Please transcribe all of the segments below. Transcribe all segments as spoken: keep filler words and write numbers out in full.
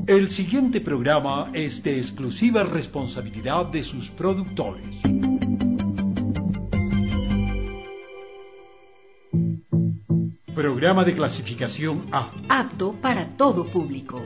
El siguiente programa es de exclusiva responsabilidad de sus productores. Programa de clasificación A. Apto para todo público.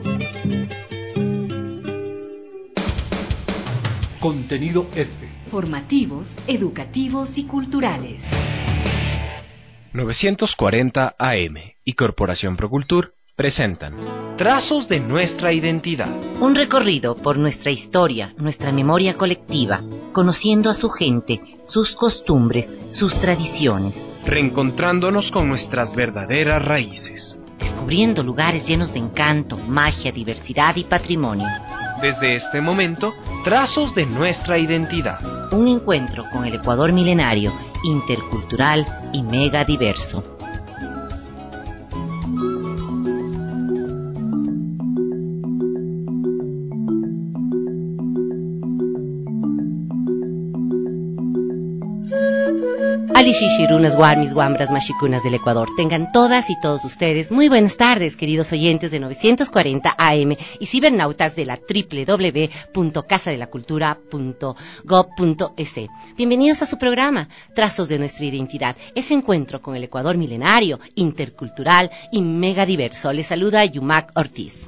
Contenido F. Formativos, educativos y culturales. novecientos cuarenta A M y Corporación Procultur presentan Trazos de nuestra identidad. Un recorrido por nuestra historia, nuestra memoria colectiva, conociendo a su gente, sus costumbres, sus tradiciones. Reencontrándonos con nuestras verdaderas raíces. Descubriendo lugares llenos de encanto, magia, diversidad y patrimonio. Desde este momento, Trazos de nuestra identidad. Un encuentro con el Ecuador milenario, intercultural y mega diverso. Alishishirunas, Guarmis, Guambras, Mashikunas del Ecuador. Tengan todas y todos ustedes muy buenas tardes, queridos oyentes de novecientos cuarenta A M y cibernautas de la doble u doble u doble u punto casa de la cultura punto gob punto es. Bienvenidos a su programa, Trazos de nuestra identidad, ese encuentro con el Ecuador milenario, intercultural y mega diverso. Les saluda Yumac Ortiz.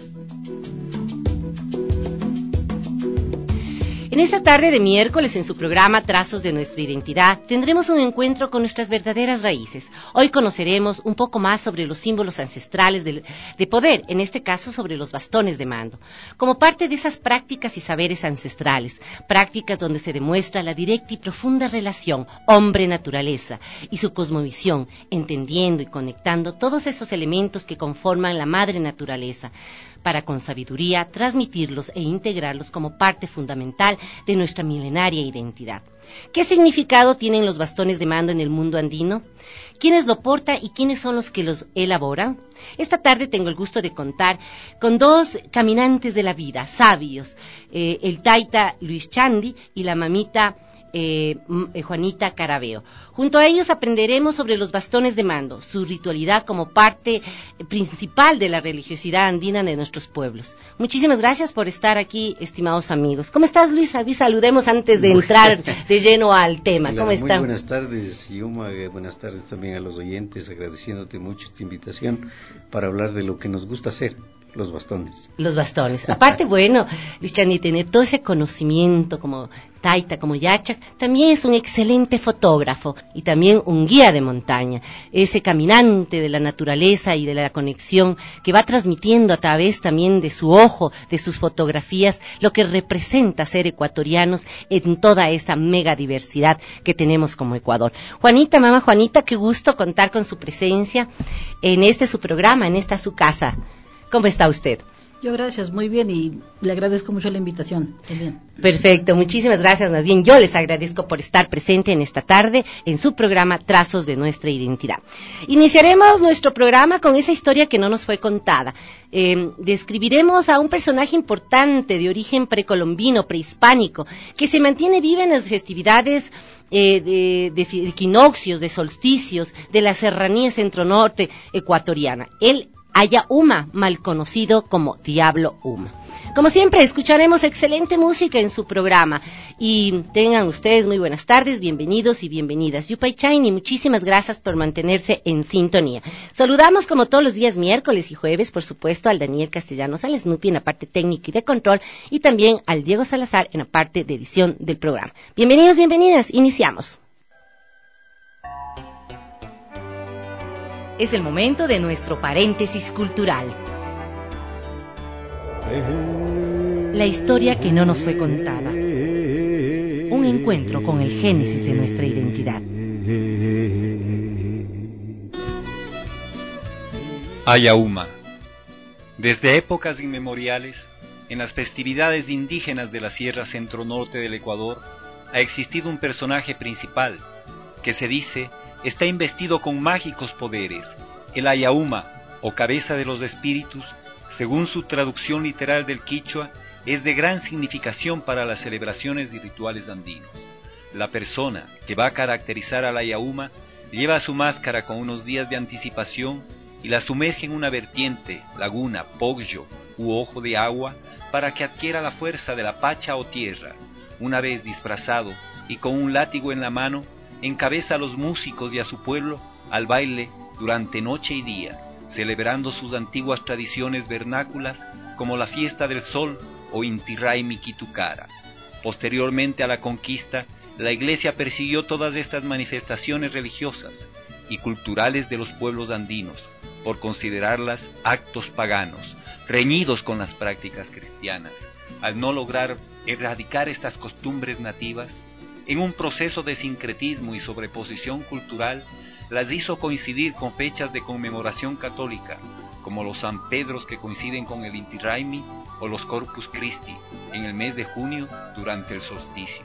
En esta tarde de miércoles, en su programa Trazos de nuestra identidad, tendremos un encuentro con nuestras verdaderas raíces. Hoy conoceremos un poco más sobre los símbolos ancestrales de, de poder, en este caso sobre los bastones de mando, como parte de esas prácticas y saberes ancestrales, prácticas donde se demuestra la directa y profunda relación hombre-naturaleza y su cosmovisión, entendiendo y conectando todos esos elementos que conforman la madre naturaleza, para con sabiduría transmitirlos e integrarlos como parte fundamental de nuestra milenaria identidad. ¿Qué significado tienen los bastones de mando en el mundo andino? ¿Quiénes lo portan y quiénes son los que los elaboran? Esta tarde tengo el gusto de contar con dos caminantes de la vida, sabios, eh, el taita Luis Chandi y la mamita Eh, Juanita Carabeo. Junto a ellos aprenderemos sobre los bastones de mando, su ritualidad como parte principal de la religiosidad andina de nuestros pueblos. Muchísimas gracias por estar aquí, estimados amigos. ¿Cómo estás, Luis? Luis, saludemos antes de entrar de lleno al tema. Hola, ¿cómo están? Muy buenas tardes, Yuma. Buenas tardes también a los oyentes, agradeciéndote mucho esta invitación para hablar de lo que nos gusta hacer. Los bastones. Los bastones. Aparte, bueno, Luis Chandi, tener todo ese conocimiento como taita, como yacha, también es un excelente fotógrafo y también un guía de montaña, ese caminante de la naturaleza y de la conexión que va transmitiendo a través también de su ojo, de sus fotografías, lo que representa ser ecuatorianos en toda esa mega diversidad que tenemos como Ecuador. Juanita, mamá Juanita, qué gusto contar con su presencia en este su programa, en esta su casa. ¿Cómo está usted? Yo gracias, muy bien, y le agradezco mucho la invitación también. Perfecto, muchísimas gracias. Más bien, yo les agradezco por estar presente en esta tarde en su programa Trazos de nuestra identidad. Iniciaremos nuestro programa con esa historia que no nos fue contada. Eh, describiremos a un personaje importante de origen precolombino, prehispánico, que se mantiene viva en las festividades Eh, de, de, de equinoccios, de solsticios, de la serranía centro-norte ecuatoriana. Él Aya Uma, mal conocido como Diablo Uma. Como siempre, escucharemos excelente música en su programa. Y tengan ustedes muy buenas tardes, bienvenidos y bienvenidas. Yupay Chaini, muchísimas gracias por mantenerse en sintonía. Saludamos como todos los días miércoles y jueves, por supuesto, al Daniel Castellanos, al Snoopy en la parte técnica y de control, y también al Diego Salazar en la parte de edición del programa. Bienvenidos, bienvenidas, iniciamos. Es el momento de nuestro paréntesis cultural. La historia que no nos fue contada. Un encuentro con el génesis de nuestra identidad. Aya Uma. Desde épocas inmemoriales, en las festividades indígenas de la Sierra Centro-Norte del Ecuador, ha existido un personaje principal, que se dice está investido con mágicos poderes. El Aya Uma, o cabeza de los espíritus, según su traducción literal del quichua, es de gran significación para las celebraciones y rituales andinos. La persona que va a caracterizar al Aya Uma lleva su máscara con unos días de anticipación y la sumerge en una vertiente, laguna, pogyo, u ojo de agua para que adquiera la fuerza de la pacha o tierra. Una vez disfrazado y con un látigo en la mano, encabeza a los músicos y a su pueblo al baile durante noche y día, celebrando sus antiguas tradiciones vernáculas como la fiesta del sol o Inti Raymi Kitukara. Posteriormente a la conquista, la Iglesia persiguió todas estas manifestaciones religiosas y culturales de los pueblos andinos, por considerarlas actos paganos, reñidos con las prácticas cristianas. Al no lograr erradicar estas costumbres nativas, en un proceso de sincretismo y sobreposición cultural, las hizo coincidir con fechas de conmemoración católica, como los San Pedros que coinciden con el Inti Raymi o los Corpus Christi en el mes de junio durante el solsticio.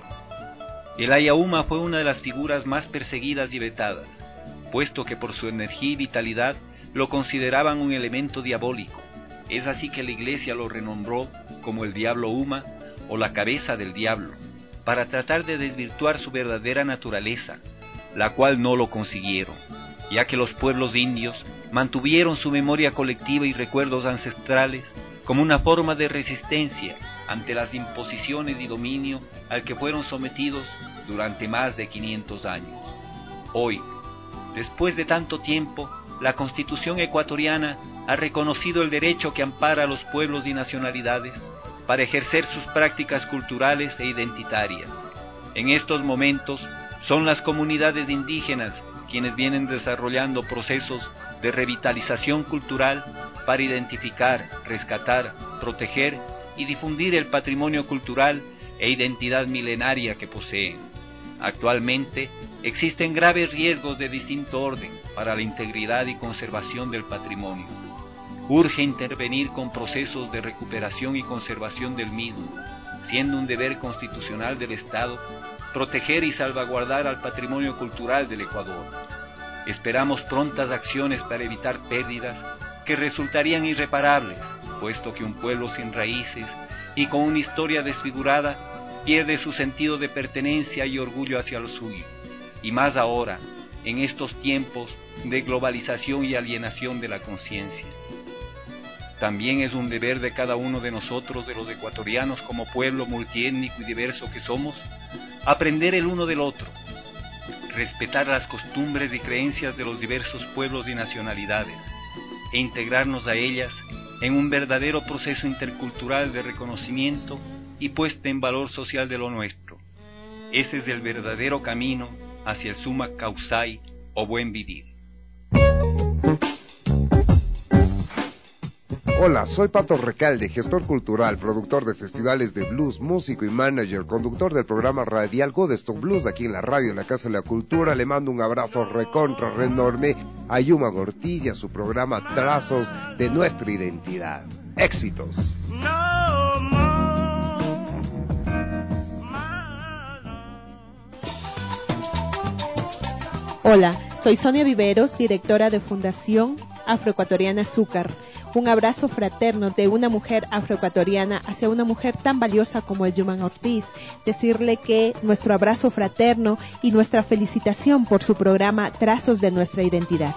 El Ayauma fue una de las figuras más perseguidas y vetadas, puesto que por su energía y vitalidad lo consideraban un elemento diabólico. Es así que la Iglesia lo renombró como el Diablo Uma o la cabeza del diablo, para tratar de desvirtuar su verdadera naturaleza, la cual no lo consiguieron, ya que los pueblos indios mantuvieron su memoria colectiva y recuerdos ancestrales como una forma de resistencia ante las imposiciones y dominio al que fueron sometidos durante más de quinientos años. Hoy, después de tanto tiempo, la Constitución ecuatoriana ha reconocido el derecho que ampara a los pueblos y nacionalidades para ejercer sus prácticas culturales e identitarias. En estos momentos, son las comunidades indígenas quienes vienen desarrollando procesos de revitalización cultural para identificar, rescatar, proteger y difundir el patrimonio cultural e identidad milenaria que poseen. Actualmente, existen graves riesgos de distinto orden para la integridad y conservación del patrimonio. Urge intervenir con procesos de recuperación y conservación del mismo, siendo un deber constitucional del Estado proteger y salvaguardar al patrimonio cultural del Ecuador. Esperamos prontas acciones para evitar pérdidas que resultarían irreparables, puesto que un pueblo sin raíces y con una historia desfigurada pierde su sentido de pertenencia y orgullo hacia lo suyo, y más ahora, en estos tiempos de globalización y alienación de la conciencia. También es un deber de cada uno de nosotros, de los ecuatorianos como pueblo multiétnico y diverso que somos, aprender el uno del otro, respetar las costumbres y creencias de los diversos pueblos y nacionalidades, e integrarnos a ellas en un verdadero proceso intercultural de reconocimiento y puesta en valor social de lo nuestro. Ese es el verdadero camino hacia el Summa Causai o buen vivir. Hola, soy Pato Recalde, gestor cultural, productor de festivales de blues, músico y manager, conductor del programa radial Godstock Blues aquí en la radio, en la Casa de la Cultura. Le mando un abrazo recontra, re enorme a Yuma Ortiz y a su programa Trazos de Nuestra Identidad. ¡Éxitos! Hola, soy Sonia Viveros, directora de Fundación Afroecuatoriana Azúcar. Un abrazo fraterno de una mujer afroecuatoriana hacia una mujer tan valiosa como el Yuman Ortiz. Decirle que nuestro abrazo fraterno y nuestra felicitación por su programa Trazos de Nuestra Identidad.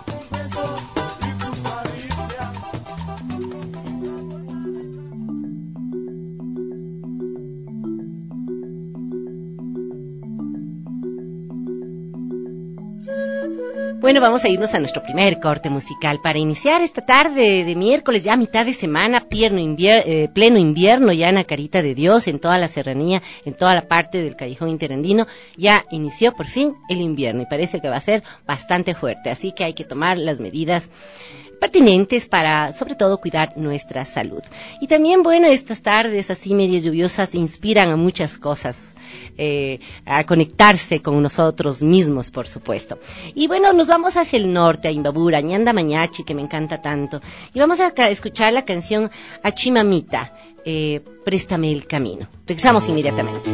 Bueno, vamos a irnos a nuestro primer corte musical para iniciar esta tarde de miércoles, ya mitad de semana, pleno, invier- eh, pleno invierno, ya en la Carita de Dios, en toda la serranía, en toda la parte del Callejón Interandino, ya inició por fin el invierno y parece que va a ser bastante fuerte, así que hay que tomar las medidas pertinentes para, sobre todo, cuidar nuestra salud. Y también, bueno, estas tardes así medias lluviosas inspiran a muchas cosas, eh, a conectarse con nosotros mismos, por supuesto. Y bueno, nos vamos hacia el norte, a Imbabura, Ñanda Mañachi, que me encanta tanto, y vamos a escuchar la canción Achimamita, eh, Préstame el Camino. Regresamos inmediatamente.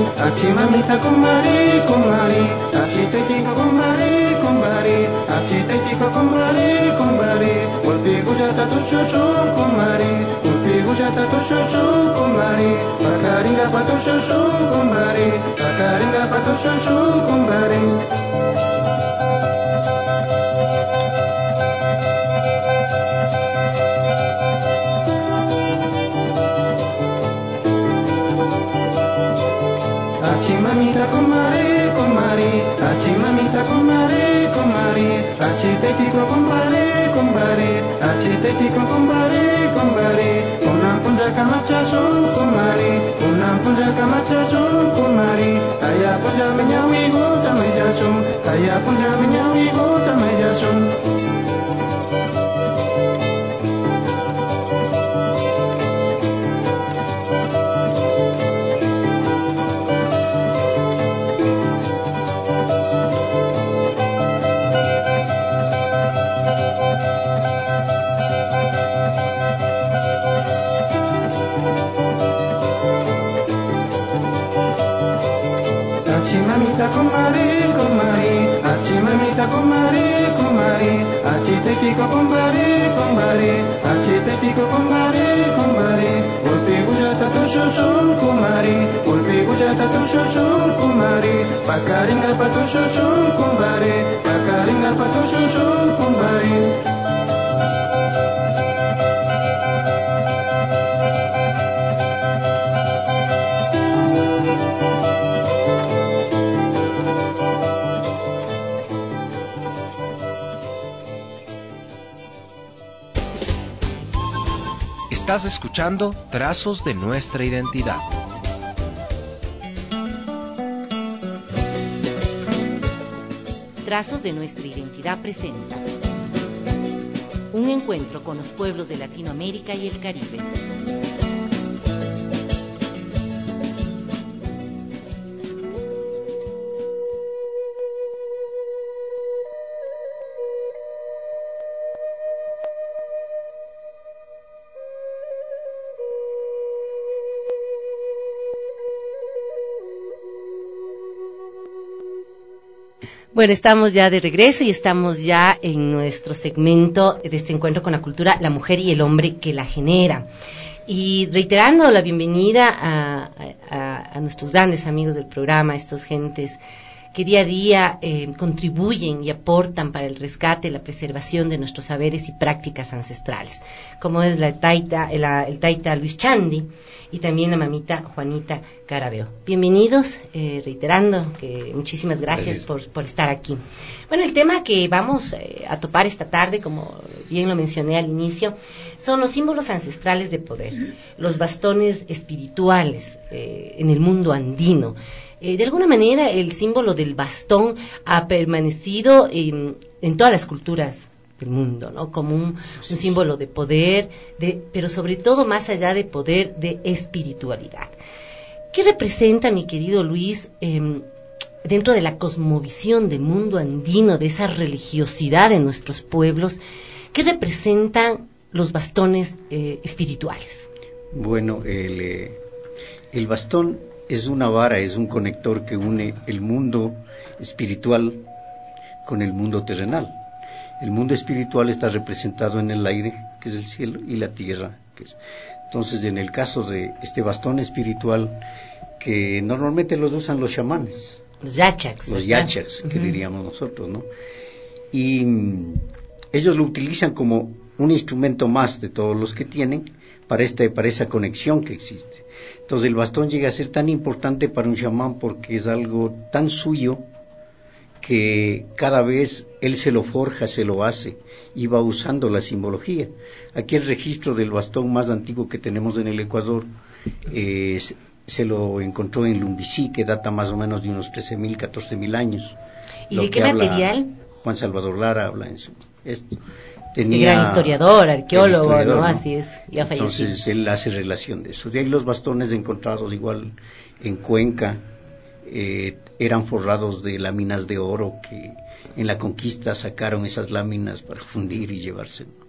achi mamita kumari kumari, achi tetiko kumari kumari, achi tetiko kumari kumari, ulpi gujata tu shushu kumari, ulpi gujata tu shushu kumari, pakaringa patu shushu kumari, pakaringa patu shushu kumari. Achi mamita kumari kumari, achi mamita kumari kumari, achi tetiko kumari kumari, achi tetiko kumari kumari, unam punja kamacha sun kumari, unam punja kamacha sun kumari, kaya punja menyawi gota meja sun, kaya punja menyawi gota meja sun. Achi mamita kumari kumari, achi mamita kumari kumari, achi tetiko kumari kumari, achi tetiko kumari kumari, ulpi gujata tu shushu kumari, ulpi gujata tu shushu kumari, pakaringa patu shushu kumari, pakaringa patu shushu kumari. Estás escuchando Trazos de Nuestra Identidad. Trazos de Nuestra Identidad presenta un encuentro con los pueblos de Latinoamérica y el Caribe. Bueno, estamos ya de regreso y estamos ya en nuestro segmento de este encuentro con la cultura, la mujer y el hombre que la genera. Y reiterando la bienvenida a, a, a nuestros grandes amigos del programa, estas gentes que día a día eh, contribuyen y aportan para el rescate y la preservación de nuestros saberes y prácticas ancestrales, como es la taita, el, el taita Luis Chandi y también la mamita Juanita Carabeo. Bienvenidos, eh, reiterando que muchísimas gracias, gracias. Por, por estar aquí. Bueno, el tema que vamos eh, a topar esta tarde, como bien lo mencioné al inicio, son los símbolos ancestrales de poder, los bastones espirituales eh, en el mundo andino. Eh, de alguna manera, el símbolo del bastón ha permanecido en, en todas las culturas del mundo, ¿no? Como un, un símbolo de poder, de, pero sobre todo más allá de poder, de espiritualidad. ¿Qué representa, mi querido Luis, eh, dentro de la cosmovisión del mundo andino, de esa religiosidad de nuestros pueblos, qué representan los bastones eh, espirituales? Bueno, el, eh, el bastón es una vara, es un conector que une el mundo espiritual con el mundo terrenal. El mundo espiritual está representado en el aire, que es el cielo, y la tierra, que es. Entonces, en el caso de este bastón espiritual, que normalmente los usan los chamanes, los yachaks, los yachaks, que uh-huh. diríamos nosotros, ¿no? Y mm, ellos lo utilizan como un instrumento más de todos los que tienen para este, para esa conexión que existe. Entonces, el bastón llega a ser tan importante para un chamán porque es algo tan suyo que cada vez él se lo forja, se lo hace y va usando la simbología. Aquí el registro del bastón más antiguo que tenemos en el Ecuador eh, se lo encontró en Lumbicí, que data más o menos de unos trece mil, catorce mil años. ¿Y de qué material? Juan Salvador Lara habla en su... Esto. Tenía, este gran historiador, arqueólogo, historiador, ¿no? ¿no? Así es, ya falleció. Entonces él hace relación de eso. De ahí los bastones encontrados igual en Cuenca, eh, eran forrados de láminas de oro que en la conquista sacaron esas láminas para fundir y llevarse.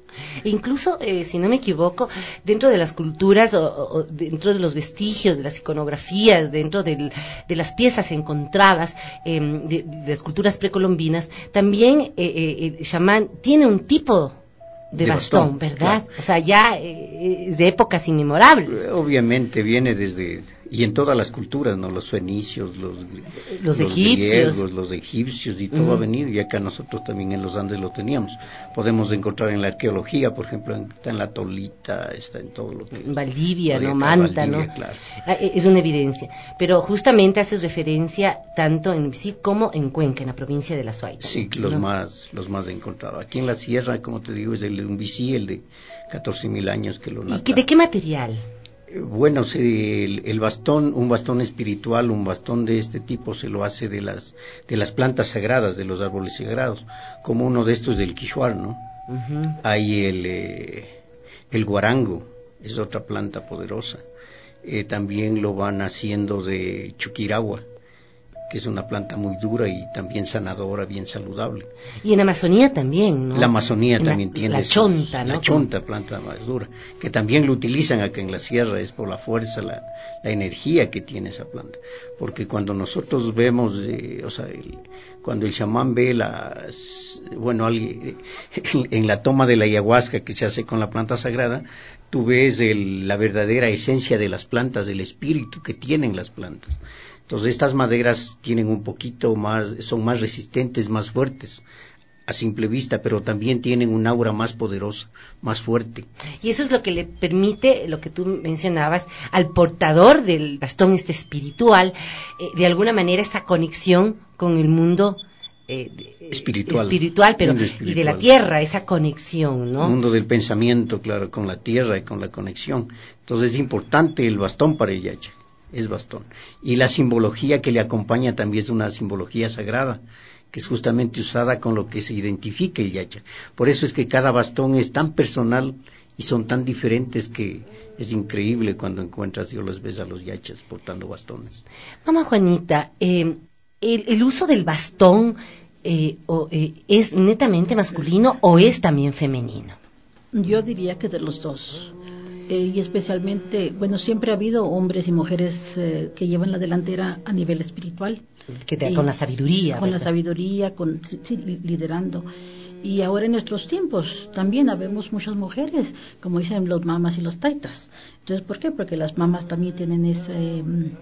E incluso, eh, si no me equivoco, dentro de las culturas o, o dentro de los vestigios, de las iconografías, dentro del, de las piezas encontradas eh, de, de las culturas precolombinas, también eh, eh, el chamán tiene un tipo de, de bastón, bastón, ¿verdad? Claro. O sea, ya eh, es de épocas inmemorables. Obviamente viene desde, y en todas las culturas, ¿no? Los fenicios, los, los, los egipcios. griegos, los egipcios, y todo uh-huh. ha venido, y acá nosotros también en los Andes lo teníamos. Podemos encontrar en la arqueología, por ejemplo, en, está en la Tolita, está en todo lo que... En Valdivia, ¿no? Manta, Valdivia, ¿no? Claro. Es una evidencia. Pero justamente haces referencia tanto en Mixí como en Cuenca, en la provincia de La Suaita. Sí, los ¿no? más los más encontrados. Aquí en la sierra, como te digo, es el Umbicí, el de catorce mil años que lo nata. ¿Y que, de qué material? Bueno, se, el, el bastón, un bastón espiritual, un bastón de este tipo se lo hace de las de las plantas sagradas, de los árboles sagrados, como uno de estos del quichuar, ¿no? Uh-huh. Hay el eh, el guarango, es otra planta poderosa. Eh, también lo van haciendo de chuquiragua, que es una planta muy dura y también sanadora, bien saludable. Y en Amazonía también, ¿no? La Amazonía en también la, tiene la esos, chonta, ¿no? La chonta, planta más dura, que también lo utilizan acá en la sierra, es por la fuerza, la, la energía que tiene esa planta. Porque cuando nosotros vemos, eh, o sea, el, cuando el chamán ve las, bueno, alguien, en, en la toma de la ayahuasca que se hace con la planta sagrada, tú ves el, la verdadera esencia de las plantas, del espíritu que tienen las plantas. Entonces estas maderas tienen un poquito más, son más resistentes, más fuertes a simple vista, pero también tienen un aura más poderosa, más fuerte. Y eso es lo que le permite, lo que tú mencionabas, al portador del bastón este espiritual, eh, de alguna manera esa conexión con el mundo eh, espiritual, espiritual, pero espiritual. Y de la tierra, esa conexión, ¿no? El mundo del pensamiento, claro, con la tierra y con la conexión. Entonces es importante el bastón para el yacha. Es bastón. Y la simbología que le acompaña también es una simbología sagrada, que es justamente usada con lo que se identifica el yacha. Por eso es que cada bastón es tan personal y son tan diferentes que es increíble cuando encuentras, yo los ves a los yachas portando bastones. Mamá Juanita, eh, el, el uso del bastón eh, o, eh, ¿es netamente masculino o es también femenino? Yo diría que de los dos. Eh, y especialmente, bueno, siempre ha habido hombres y mujeres eh, que llevan la delantera a nivel espiritual. Que te, y, con la sabiduría. Con ¿verdad? la sabiduría, con, sí, liderando. Y ahora en nuestros tiempos también habemos muchas mujeres, como dicen los mamas y los taitas. Entonces, ¿por qué? Porque las mamas también tienen ese,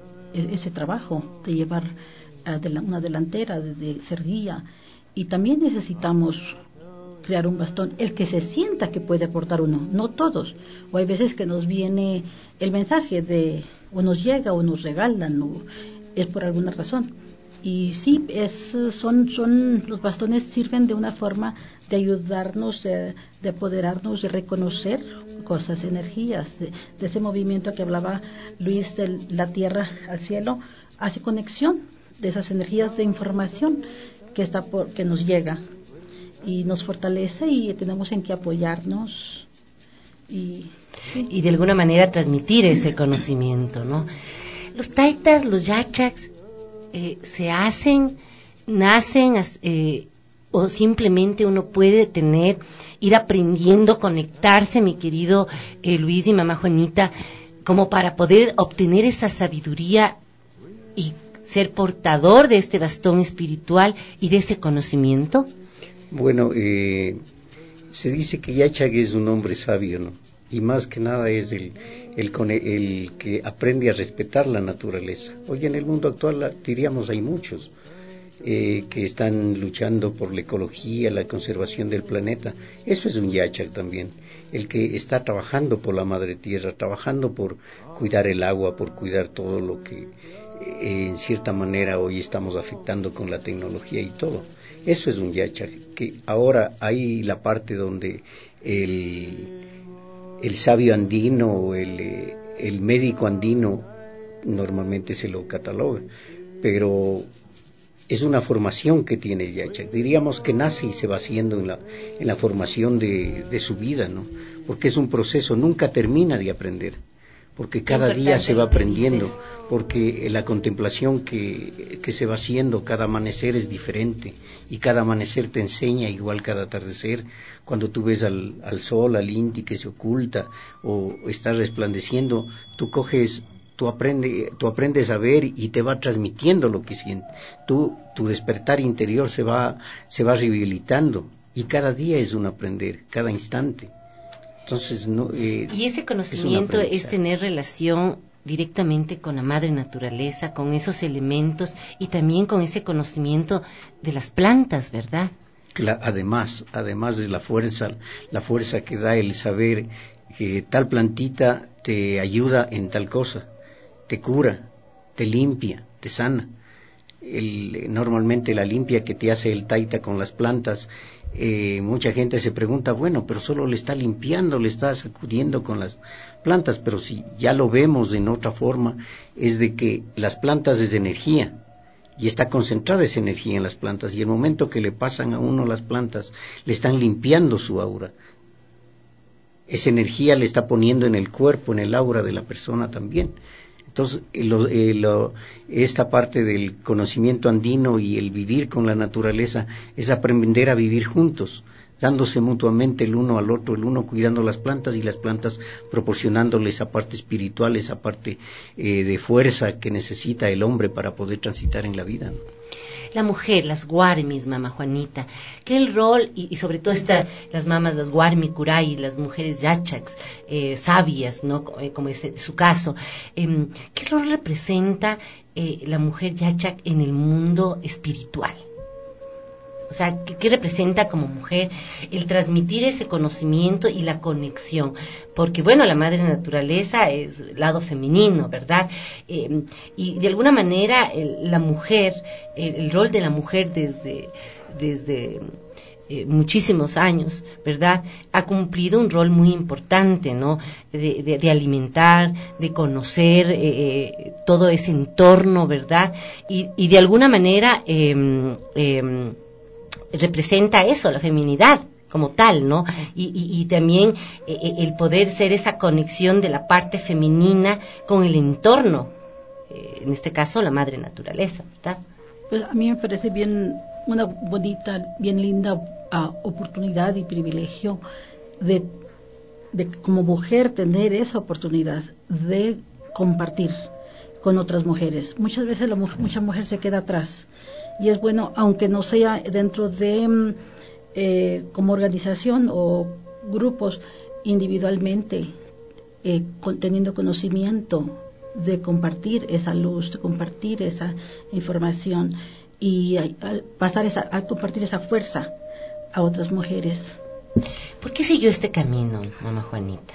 ese trabajo de llevar uh, de la, una delantera, de, de ser guía. Y también necesitamos crear un bastón, el que se sienta que puede aportar uno, no todos. O hay veces que nos viene el mensaje de, o nos llega o nos regalan, o es por alguna razón. Y sí, es, son, son, los bastones sirven de una forma de ayudarnos, de, de apoderarnos, de reconocer cosas, energías, de, de ese movimiento que hablaba Luis de la tierra al cielo, hace conexión de esas energías de información que está por, que nos llega y nos fortalece y tenemos en qué apoyarnos y, sí. y de alguna manera transmitir ese conocimiento, ¿no? Los taitas, los yachaks eh, se hacen, nacen eh, o simplemente uno puede tener, ir aprendiendo, conectarse, mi querido eh, Luis y mamá Juanita, como para poder obtener esa sabiduría y ser portador de este bastón espiritual y de ese conocimiento. Bueno, eh, se dice que Yachak es un hombre sabio, ¿no? Y más que nada es el, el, el que aprende a respetar la naturaleza. Hoy en el mundo actual, diríamos, hay muchos eh, que están luchando por la ecología, la conservación del planeta. Eso es un Yachak también, el que está trabajando por la madre tierra, trabajando por cuidar el agua, por cuidar todo lo que eh, en cierta manera hoy estamos afectando con la tecnología y todo. Eso es un yachak, que ahora hay la parte donde el, el sabio andino o el, el médico andino normalmente se lo cataloga, pero es una formación que tiene el yachak. Diríamos que nace y se va haciendo en la, en la formación de, de su vida, ¿no? Porque es un proceso, nunca termina de aprender, porque cada día se va aprendiendo, porque la contemplación que, que se va haciendo, cada amanecer es diferente, y cada amanecer te enseña igual cada atardecer. Cuando tú ves al, al sol, al Inti que se oculta, o está resplandeciendo, tú coges, tú, aprende, tú aprendes a ver y te va transmitiendo lo que sientes. Tú, tu despertar interior se va, se va rehabilitando, y cada día es un aprender, cada instante. Entonces, no, eh, y ese conocimiento es, es tener relación directamente con la madre naturaleza, con esos elementos y también con ese conocimiento de las plantas, ¿verdad? La, además, además de la fuerza, la fuerza que da el saber que tal plantita te ayuda en tal cosa, te cura, te limpia, te sana. El, normalmente la limpia que te hace el taita con las plantas, eh, mucha gente se pregunta, bueno, pero solo le está limpiando, le está sacudiendo con las plantas, pero si ya lo vemos en otra forma, es de que las plantas es energía, y está concentrada esa energía en las plantas, y el momento que le pasan a uno las plantas, le están limpiando su aura. Esa energía le está poniendo en el cuerpo, en el aura de la persona también. Entonces, lo, eh, lo, esta parte del conocimiento andino y el vivir con la naturaleza es aprender a vivir juntos, dándose mutuamente el uno al otro, el uno cuidando las plantas y las plantas proporcionándole esa parte espiritual, esa parte eh, de fuerza que necesita el hombre para poder transitar en la vida, ¿no? La mujer, las guarmis, mamá Juanita, que el rol, y, y sobre todo esta, las mamas, las guarmi, curay, las mujeres yachaks, eh, sabias, ¿no? Eh, como es su caso, eh, ¿qué rol representa eh, la mujer yachak en el mundo espiritual? O sea, ¿qué, ¿qué representa como mujer el transmitir ese conocimiento y la conexión? Porque, bueno, la madre naturaleza es lado femenino, ¿verdad? Eh, y de alguna manera el, la mujer, el, el rol de la mujer desde, desde eh, muchísimos años, ¿verdad? Ha cumplido un rol muy importante, ¿no? De, de, de alimentar, de conocer eh, todo ese entorno, ¿verdad? Y, y de alguna manera... Eh, eh, representa eso, la feminidad como tal, ¿no? Y, y, y también eh, el poder ser esa conexión de la parte femenina con el entorno, eh, en este caso la madre naturaleza, ¿verdad? Pues a mí me parece bien, una bonita, bien linda uh, oportunidad y privilegio de, de como mujer tener esa oportunidad de compartir con otras mujeres. Muchas veces la mujer, mucha mujer se queda atrás. Y es bueno, aunque no sea dentro de eh, como organización o grupos, individualmente, eh, con, teniendo conocimiento de compartir esa luz, de compartir esa información y a, a pasar esa, a compartir esa fuerza a otras mujeres. ¿Por qué siguió este camino, mamá Juanita?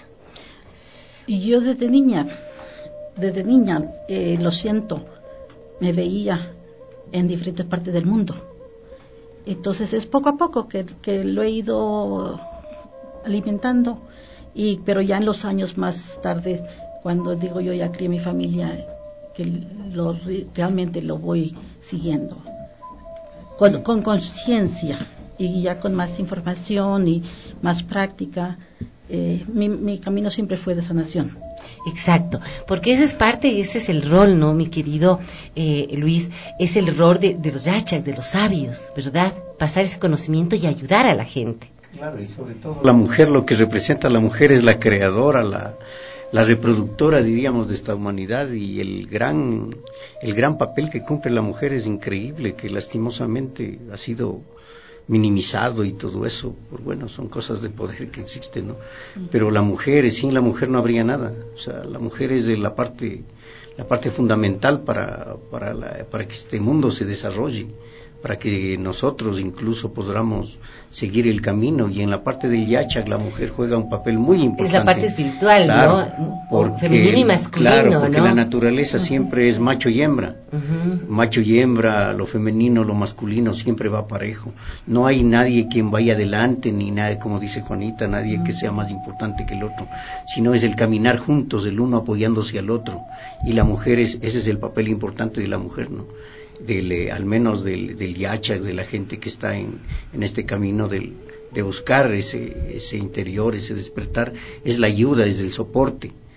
Y yo desde niña, desde niña, eh, lo siento, me veía en diferentes partes del mundo. Entonces es poco a poco que, que lo he ido alimentando, y pero ya en los años más tarde, cuando digo yo ya crié mi familia, que lo, realmente lo voy siguiendo con, con conciencia y ya con más información y más práctica. Eh, mi, mi camino siempre fue de sanación. Exacto, porque esa es parte y ese es el rol, ¿no, mi querido eh, Luis? Es el rol de, de los yachas, de los sabios, ¿verdad? Pasar ese conocimiento y ayudar a la gente. Claro, y sobre todo la mujer, lo que representa a la mujer es la creadora, la, la reproductora, diríamos, de esta humanidad, y el gran, el gran papel que cumple la mujer es increíble, que lastimosamente ha sido minimizado y todo eso, pues bueno, son cosas de poder que existen, ¿no? Pero la mujer, sin la mujer no habría nada. O sea, la mujer es de la parte, la parte fundamental para, para, la, para que este mundo se desarrolle, para que nosotros incluso podamos seguir el camino. Y en la parte del yachak la mujer juega un papel muy importante. Es la parte espiritual, claro, ¿no? Porque, femenino y masculino, claro, porque ¿no? la naturaleza uh-huh. siempre es macho y hembra. Uh-huh. Macho y hembra, lo femenino, lo masculino siempre va parejo. No hay nadie quien vaya adelante, ni nadie, como dice Juanita, nadie uh-huh. que sea más importante que el otro, sino es el caminar juntos, el uno apoyándose al otro. Y la mujer, es, ese es el papel importante de la mujer, ¿no? Del, eh, al menos del, del yachak, de la gente que está en, en este camino del, de buscar ese, ese interior, ese despertar, es la ayuda, es el soporte.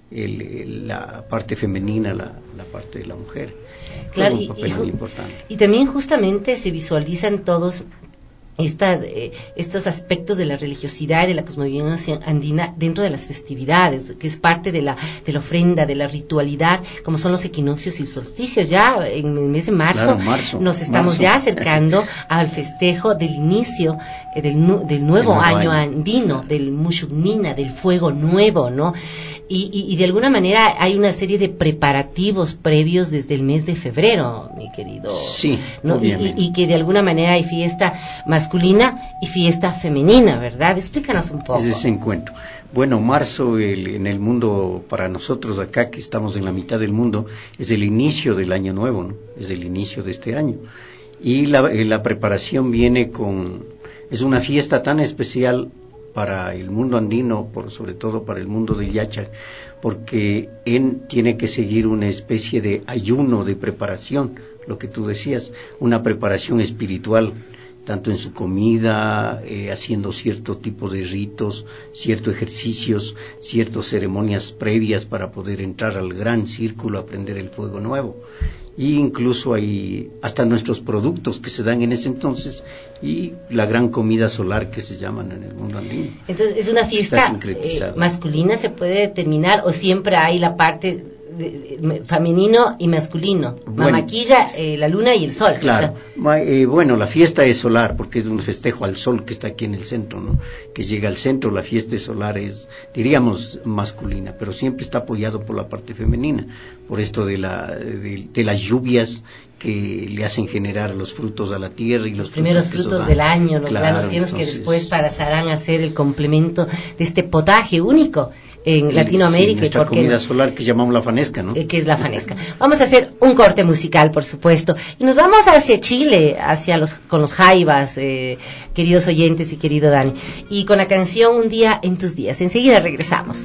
el, el, la parte femenina, la, la parte de la mujer. Claro, un y, papel y, muy importante. Y también justamente se visualizan todos estas, eh, estos aspectos de la religiosidad y de la cosmovisión andina dentro de las festividades, que es parte de la, de la ofrenda, de la ritualidad, como son los equinoccios y solsticios. Ya en el mes de marzo, claro, marzo nos estamos marzo. ya acercando al festejo del inicio eh, del, nu, del nuevo, nuevo año, año andino, del Mushugnina, del fuego nuevo, ¿no? Y, y, y de alguna manera hay una serie de preparativos previos desde el mes de febrero, mi querido. Sí, ¿no? obviamente. Y, y, y que de alguna manera hay fiesta masculina y fiesta femenina, ¿verdad? Explícanos un poco. Es ese encuentro. Bueno, marzo el, en el mundo, para nosotros acá que estamos en la mitad del mundo, es el inicio del año nuevo, ¿no? Es el inicio de este año. Y la, la preparación viene con, es una fiesta tan especial para el mundo andino, por sobre todo para el mundo del Yacha, porque él tiene que seguir una especie de ayuno de preparación, lo que tú decías, una preparación espiritual, tanto en su comida, eh, haciendo cierto tipo de ritos, ciertos ejercicios, ciertas ceremonias previas para poder entrar al gran círculo a prender el fuego nuevo. Y incluso hay hasta nuestros productos que se dan en ese entonces y la gran comida solar que se llaman en el mundo andino. Entonces, ¿es una fiesta eh, masculina, se puede determinar, o siempre hay la parte de, de, femenino y masculino? Bueno, Mamaquilla, eh, la luna y el sol. Claro, eh, bueno, la fiesta es solar porque es un festejo al sol que está aquí en el centro, ¿no? Que llega al centro, la fiesta solar es, diríamos, masculina, pero siempre está apoyado por la parte femenina, por esto de, la, de, de las lluvias que le hacen generar los frutos a la tierra y los, los primeros frutos, frutos del año, los claro, granos tiernos entonces, que después pasarán a ser el complemento de este potaje único en Latinoamérica. Sí, nuestra y comida no, solar que llamamos la fanesca, ¿no? Eh, que es la fanesca. Vamos a hacer un corte musical, por supuesto, y nos vamos hacia Chile, hacia los con los jaivas, eh, queridos oyentes y querido Dani, y con la canción Un día en tus días. Enseguida regresamos.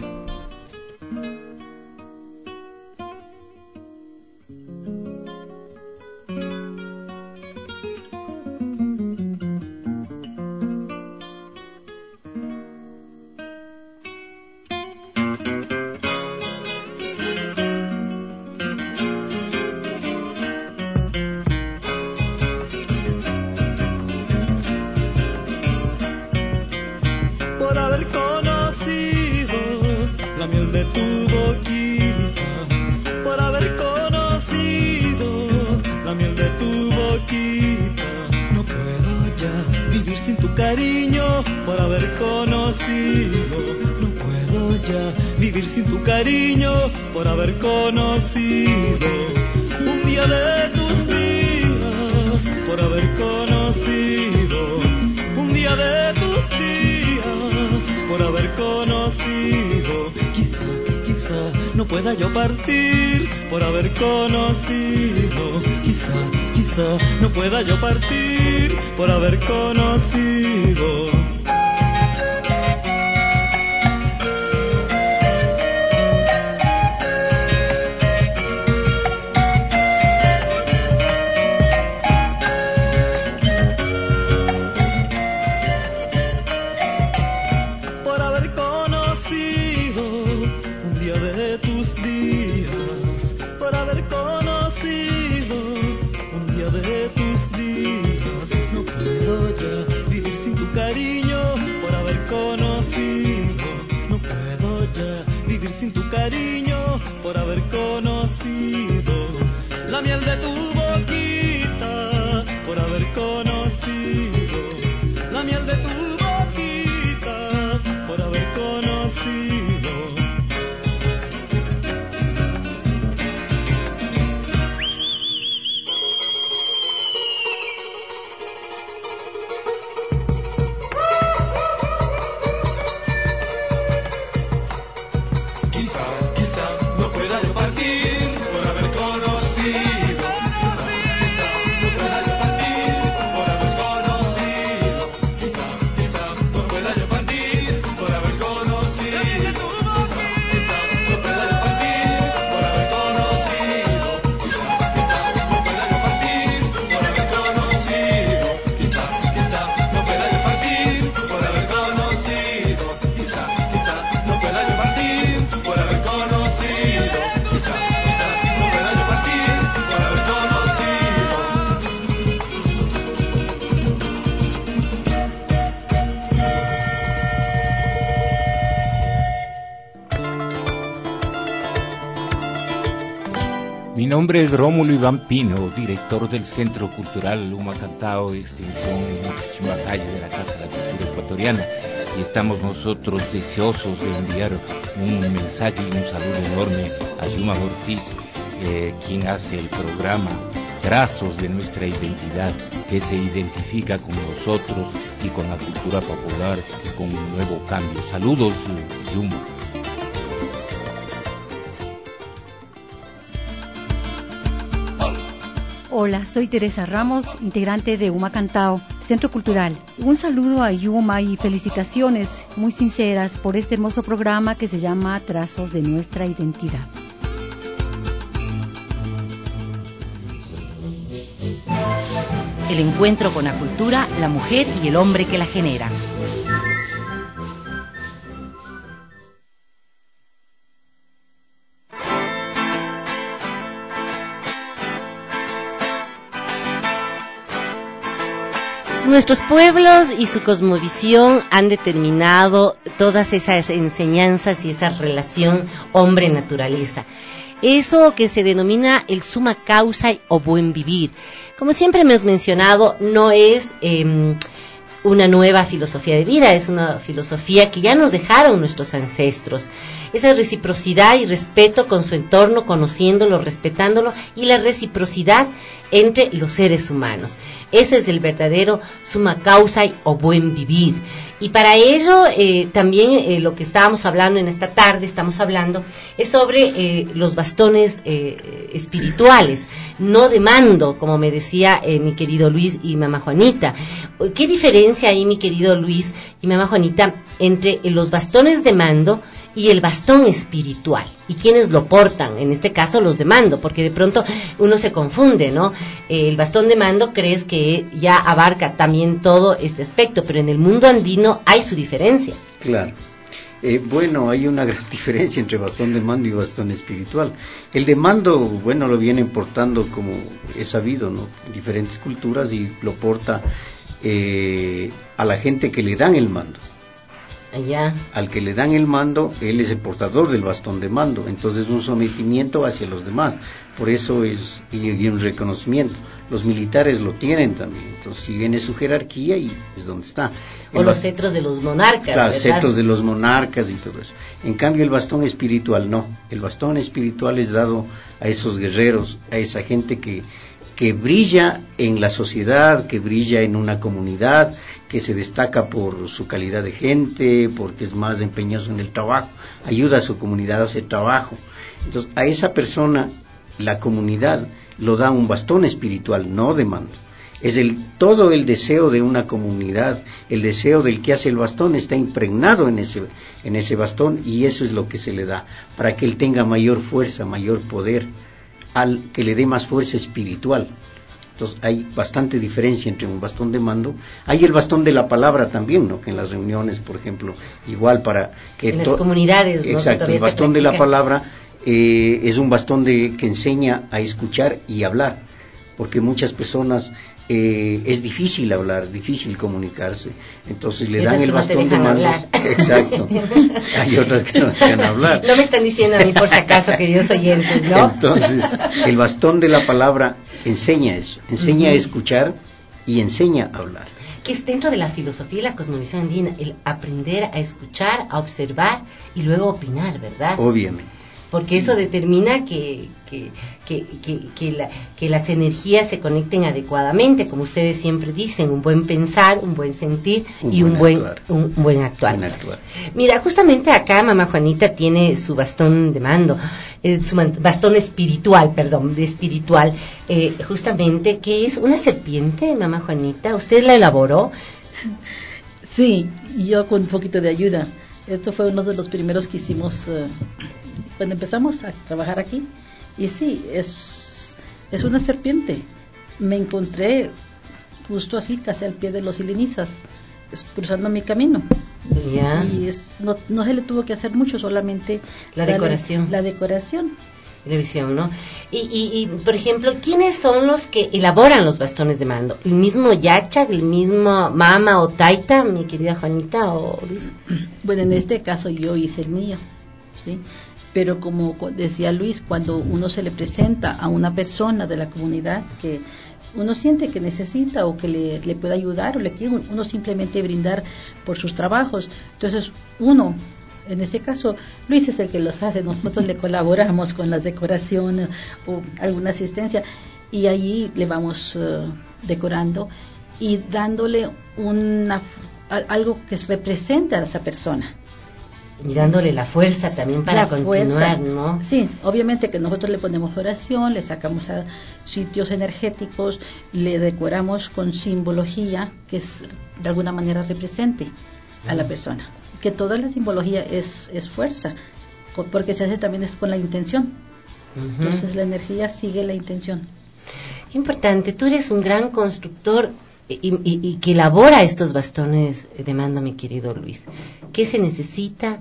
No pueda yo partir por haber conocido. Por haber conocido un día de tus días. Por haber conocido de tus días, no puedo ya vivir sin tu cariño por haber conocido, no puedo ya vivir sin tu cariño por haber conocido la miel de tu boquita, por haber conocido la miel de tu boquita, por haber conocido. Quizá no pueda yo partir por haber conocido. Mi nombre es Rómulo Iván Pino, director del Centro Cultural Humacantao, extensión Chimbacaya de la Casa de la Cultura Ecuatoriana, y estamos nosotros deseosos de enviar un mensaje y un saludo enorme a Yuma Ortiz, eh, quien hace el programa Trazos de Nuestra Identidad, que se identifica con nosotros y con la cultura popular con un nuevo cambio. Saludos, Yuma. Hola, soy Teresa Ramos, integrante de Humacantao, Centro Cultural. Un saludo a Yuma y felicitaciones muy sinceras por este hermoso programa que se llama Trazos de Nuestra Identidad. El encuentro con la cultura, la mujer y el hombre que la genera. Nuestros pueblos y su cosmovisión han determinado todas esas enseñanzas y esa relación hombre-naturaleza. Eso que se denomina el summa causa o buen vivir. Como siempre hemos mencionado, no es eh, una nueva filosofía de vida, es una filosofía que ya nos dejaron nuestros ancestros. Esa reciprocidad y respeto con su entorno, conociéndolo, respetándolo, y la reciprocidad entre los seres humanos. Ese es el verdadero summa causa o buen vivir. Y para ello, eh, también eh, lo que estábamos hablando en esta tarde, estamos hablando, es sobre eh, los bastones eh, espirituales, no de mando, como me decía eh, mi querido Luis y mamá Juanita. ¿Qué diferencia hay, mi querido Luis y mamá Juanita, entre los bastones de mando y el bastón espiritual? ¿Y quiénes lo portan? En este caso, los de mando, porque de pronto uno se confunde, ¿no? Eh, el bastón de mando crees que ya abarca también todo este aspecto, pero en el mundo andino hay su diferencia. Claro. Eh, bueno, hay una gran diferencia entre bastón de mando y bastón espiritual. El de mando, bueno, lo vienen portando, como es sabido, ¿no?, en diferentes culturas, y lo porta eh, a la gente que le dan el mando. Allá. Al que le dan el mando, él es el portador del bastón de mando, entonces un sometimiento hacia los demás, por eso es, y, y un reconocimiento. Los militares lo tienen también, entonces si viene su jerarquía y es donde está. O el los cetros de los monarcas, Los cetros de los monarcas y todo eso. En cambio el bastón espiritual no, el bastón espiritual es dado a esos guerreros, a esa gente que, que brilla en la sociedad, que brilla en una comunidad, que se destaca por su calidad de gente, porque es más empeñoso en el trabajo, ayuda a su comunidad a hacer trabajo. Entonces, a esa persona, la comunidad lo da un bastón espiritual, no de mando. Es el todo el deseo de una comunidad, el deseo del que hace el bastón está impregnado en ese, en ese bastón, y eso es lo que se le da, para que él tenga mayor fuerza, mayor poder, al que le dé más fuerza espiritual. Entonces hay bastante diferencia entre un bastón de mando. Hay el bastón de la palabra también, ¿no?, que en las reuniones, por ejemplo, igual para que en las comunidades, ¿no?, exacto, el bastón de la palabra eh, es un bastón de que enseña a escuchar y hablar, porque muchas personas eh, es difícil hablar, difícil comunicarse, entonces le dan el bastón de mando. Exacto. Hay otras que no dejan hablar. No me están diciendo a mí por si acaso, queridos oyentes, ¿no? Entonces, el bastón de la palabra enseña eso, enseña uh-huh. a escuchar y enseña a hablar. Que es dentro de la filosofía y la cosmovisión andina, el aprender a escuchar, a observar y luego opinar, ¿verdad? Obviamente. Porque eso determina que, que, que, que, que, la, que las energías se conecten adecuadamente, como ustedes siempre dicen, un buen pensar, un buen sentir un y buen un, buen, un, un buen actuar. Buen actuar. Mira, justamente acá mamá Juanita tiene su bastón de mando, eh, su bastón espiritual, perdón, de espiritual, eh, justamente, que es una serpiente, mamá Juanita. ¿Usted la elaboró? Sí, yo con un poquito de ayuda. Esto fue uno de los primeros que hicimos uh, cuando empezamos a trabajar aquí. Y sí, es, es una serpiente. Me encontré justo así, casi al pie de los silinizas, cruzando mi camino. Yeah. Y es, no, no se le tuvo que hacer mucho, solamente la decoración. La decoración. La visión, ¿no? Y, y, y, por ejemplo, ¿quiénes son los que elaboran los bastones de mando? ¿El mismo Yachak, el mismo Mama o Taita, mi querida Juanita o Luis? Bueno, en este caso yo hice el mío, ¿sí? pero como decía Luis, cuando uno se le presenta a una persona de la comunidad que uno siente que necesita o que le, le puede ayudar o le quiere uno simplemente brindar por sus trabajos, entonces uno, en este caso Luis es el que los hace, nosotros le colaboramos con las decoraciones o alguna asistencia y allí le vamos uh, decorando y dándole una, algo que represente a esa persona. Y dándole la fuerza también para la continuar, fuerza. ¿no? Sí, obviamente que nosotros le ponemos oración, le sacamos a sitios energéticos, le decoramos con simbología que es, de alguna manera represente a la persona. Que toda la simbología es, es fuerza, porque se hace también es con la intención. Uh-huh. Entonces la energía sigue la intención. Qué importante, tú eres un gran constructor y, y, y que elabora estos bastones de mando, mi querido Luis. ¿Qué se necesita?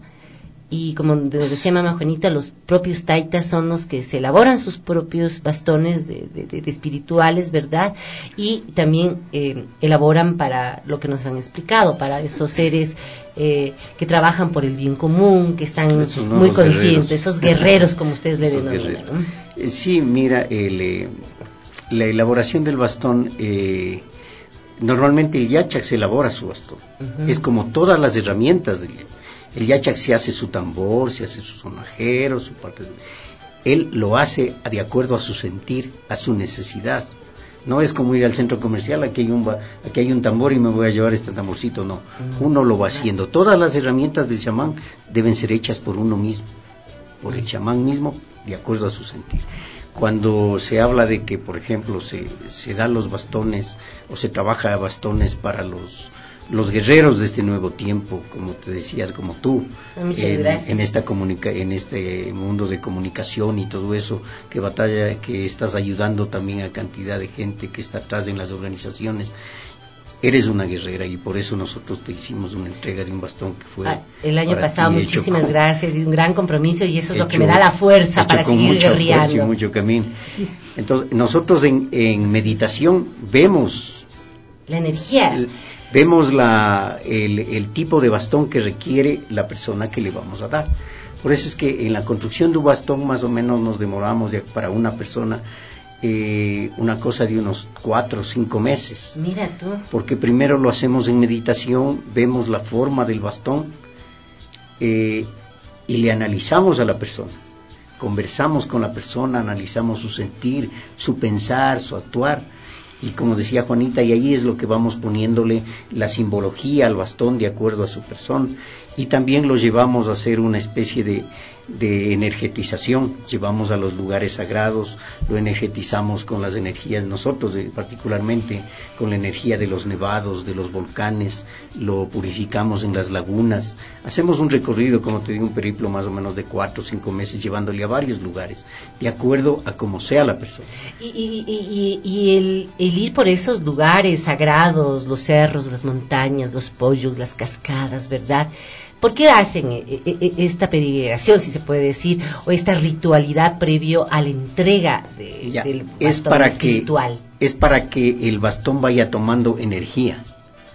Y como decía mamá Juanita, los propios taitas son los que se elaboran sus propios bastones de, de, de, de espirituales, ¿verdad? Y también eh, elaboran para lo que nos han explicado, para estos seres eh, que trabajan por el bien común, que están no, muy conscientes, guerreros. Esos guerreros, como ustedes le denominan, ¿no? Sí, mira, el, eh, la elaboración del bastón, eh, normalmente el yachak se elabora su bastón. Uh-huh. Es como todas las herramientas del yachak. El yachak se hace su tambor, se hace su sonajero, su parte de... Él lo hace de acuerdo a su sentir, a su necesidad. No es como ir al centro comercial, aquí hay un, aquí hay un tambor y me voy a llevar este tamborcito, no. Uno lo va haciendo. Todas las herramientas del chamán deben ser hechas por uno mismo, por el chamán mismo, de acuerdo a su sentir. Cuando se habla de que, por ejemplo, se, se dan los bastones o se trabaja bastones para los... los guerreros de este nuevo tiempo, como te decía, como tú, en, en esta comunica, en este mundo de comunicación y todo eso, que batalla, que estás ayudando también a cantidad de gente que está atrás en las organizaciones. Eres una guerrera y por eso nosotros te hicimos una entrega de un bastón que fue... Ah, el año pasado, muchísimas con, gracias, y un gran compromiso, y eso es hecho, lo que me da la fuerza para seguir guerreando. Y mucho camino. Entonces, nosotros en, en meditación vemos... la energía... El, Vemos la, el, el tipo de bastón que requiere la persona que le vamos a dar. Por eso es que en la construcción de un bastón más o menos nos demoramos de, para una persona eh, una cosa de unos cuatro o cinco meses. Mira tú. Porque primero lo hacemos en meditación, vemos la forma del bastón eh, y le analizamos a la persona. Conversamos con la persona, analizamos su sentir, su pensar, su actuar. Y como decía Juanita, y ahí es lo que vamos poniéndole la simbología al bastón de acuerdo a su persona. Y también lo llevamos a hacer una especie de, de energetización. Llevamos a los lugares sagrados, lo energetizamos con las energías, nosotros eh, particularmente con la energía de los nevados, de los volcanes, lo purificamos en las lagunas. Hacemos un recorrido, como te digo, un periplo más o menos de cuatro o cinco meses, llevándole a varios lugares, de acuerdo a cómo sea la persona. Y, y, y, y el, el ir por esos lugares sagrados, los cerros, las montañas, los pollos, las cascadas, ¿verdad? ¿Por qué hacen esta peregrinación, si se puede decir, o esta ritualidad previo a la entrega de, ya, del bastón es para espiritual? Que, es para que el bastón vaya tomando energía,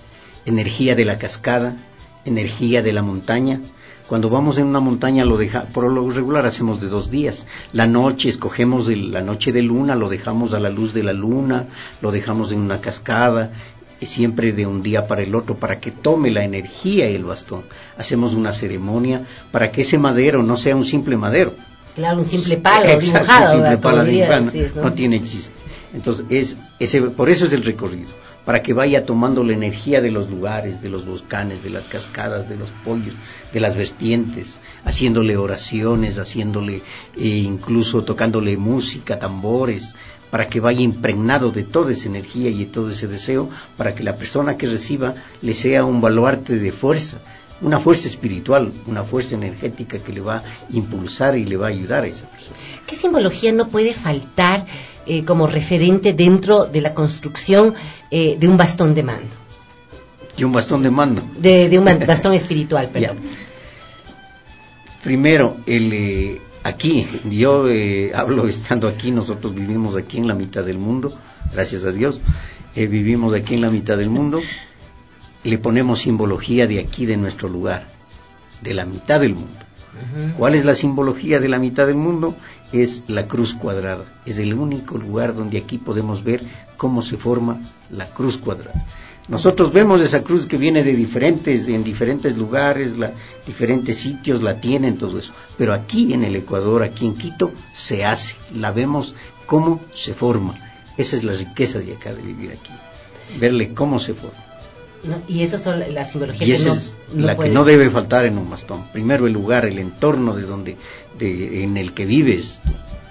energía de la cascada, energía de la montaña. Cuando vamos en una montaña, lo deja, por lo regular hacemos de dos días. La noche, escogemos el, la noche de luna, lo dejamos a la luz de la luna, lo dejamos en una cascada, siempre de un día para el otro, para que tome la energía el bastón. Hacemos una ceremonia para que ese madero no sea un simple madero. Claro, un simple palo Exacto, dibujado. Un simple palo dibujado, no, decís, ¿no? no tiene chiste. Entonces, es, ese, por eso es el recorrido, para que vaya tomando la energía de los lugares, de los volcanes, de las cascadas, de los pollos, de las vertientes, haciéndole oraciones, haciéndole, eh, incluso tocándole música, tambores, para que vaya impregnado de toda esa energía y de todo ese deseo, para que la persona que reciba le sea un baluarte de fuerza, una fuerza espiritual, una fuerza energética que le va a impulsar y le va a ayudar a esa persona. ¿Qué simbología no puede faltar eh, como referente dentro de la construcción eh, de un bastón de mando? ¿Y un bastón de mando? De, de un bastón espiritual, perdón. Ya. Primero, el... Eh, Aquí, yo eh, hablo estando aquí, nosotros vivimos aquí en la mitad del mundo, gracias a Dios, eh, vivimos aquí en la mitad del mundo, le ponemos simbología de aquí, de nuestro lugar, de la mitad del mundo. Uh-huh. ¿Cuál es la simbología de la mitad del mundo? Es la cruz cuadrada. Es el único lugar donde aquí podemos ver cómo se forma la cruz cuadrada. Nosotros vemos esa cruz que viene de diferentes, en diferentes lugares, la, diferentes sitios la tienen, todo eso. Pero aquí en el Ecuador, aquí en Quito, se hace, la vemos cómo se forma. Esa es la riqueza de acá, de vivir aquí. Verle cómo se forma. No, y eso son la simbología y esa que no, es no la puede... que no debe faltar en un bastón. Primero el lugar, el entorno de donde, de, en el que vives.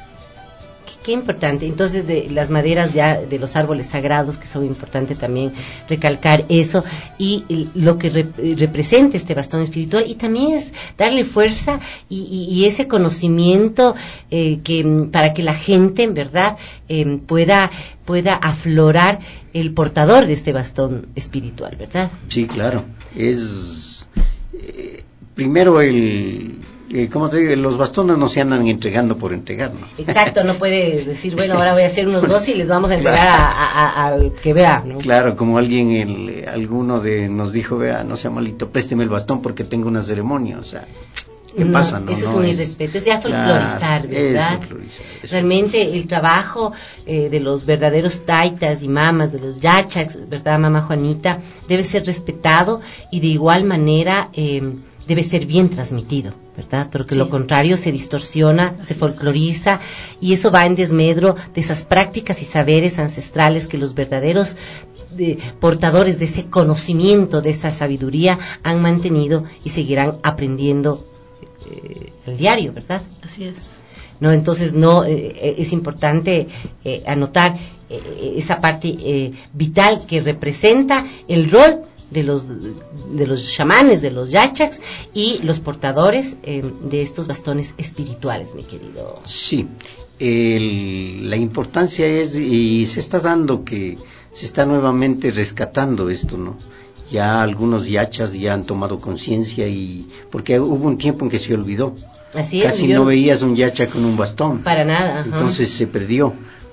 Qué importante. Entonces, de las maderas ya de los árboles sagrados, que son importantes también recalcar eso, y, y lo que rep, representa este bastón espiritual, y también es darle fuerza y, y, y ese conocimiento eh, que para que la gente, en verdad, eh, pueda, pueda aflorar el portador de este bastón espiritual, ¿verdad? Sí, claro. Es eh, primero el... Eh, como te digo, los bastones no se andan entregando por entregar, ¿no? Exacto, no puede decir, bueno, ahora voy a hacer unos dos y les vamos a entregar al que vea, ¿no? Claro, como alguien, el, alguno de nos dijo, vea, no sea malito, présteme el bastón porque tengo una ceremonia, o sea, ¿qué no, pasa? No, eso no, es un es, irrespeto, es ya folclorizar, claro, ¿verdad? Es folclorizar, es Realmente folclorizar. El trabajo eh, de los verdaderos taitas y mamas, de los yachaks, ¿verdad, mamá Juanita? Debe ser respetado y de igual manera eh, debe ser bien transmitido, ¿verdad? Porque sí. Lo contrario se distorsiona, así se folcloriza es. Y eso va en desmedro de esas prácticas y saberes ancestrales que los verdaderos de, portadores de ese conocimiento, de esa sabiduría han mantenido y seguirán aprendiendo eh, el diario, ¿verdad? Así es. No, entonces no eh, es importante eh, anotar eh, esa parte eh, vital que representa el rol de los de los chamanes, de los yachaks y los portadores eh, de estos bastones espirituales, mi querido. Sí, el, la importancia es, y se está dando que se está nuevamente rescatando esto, ¿no? Ya algunos yachas ya han tomado conciencia, y porque hubo un tiempo en que se olvidó. Así Casi es, no veías un yacha con un bastón. Para nada. Ajá. Entonces se perdió,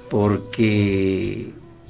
porque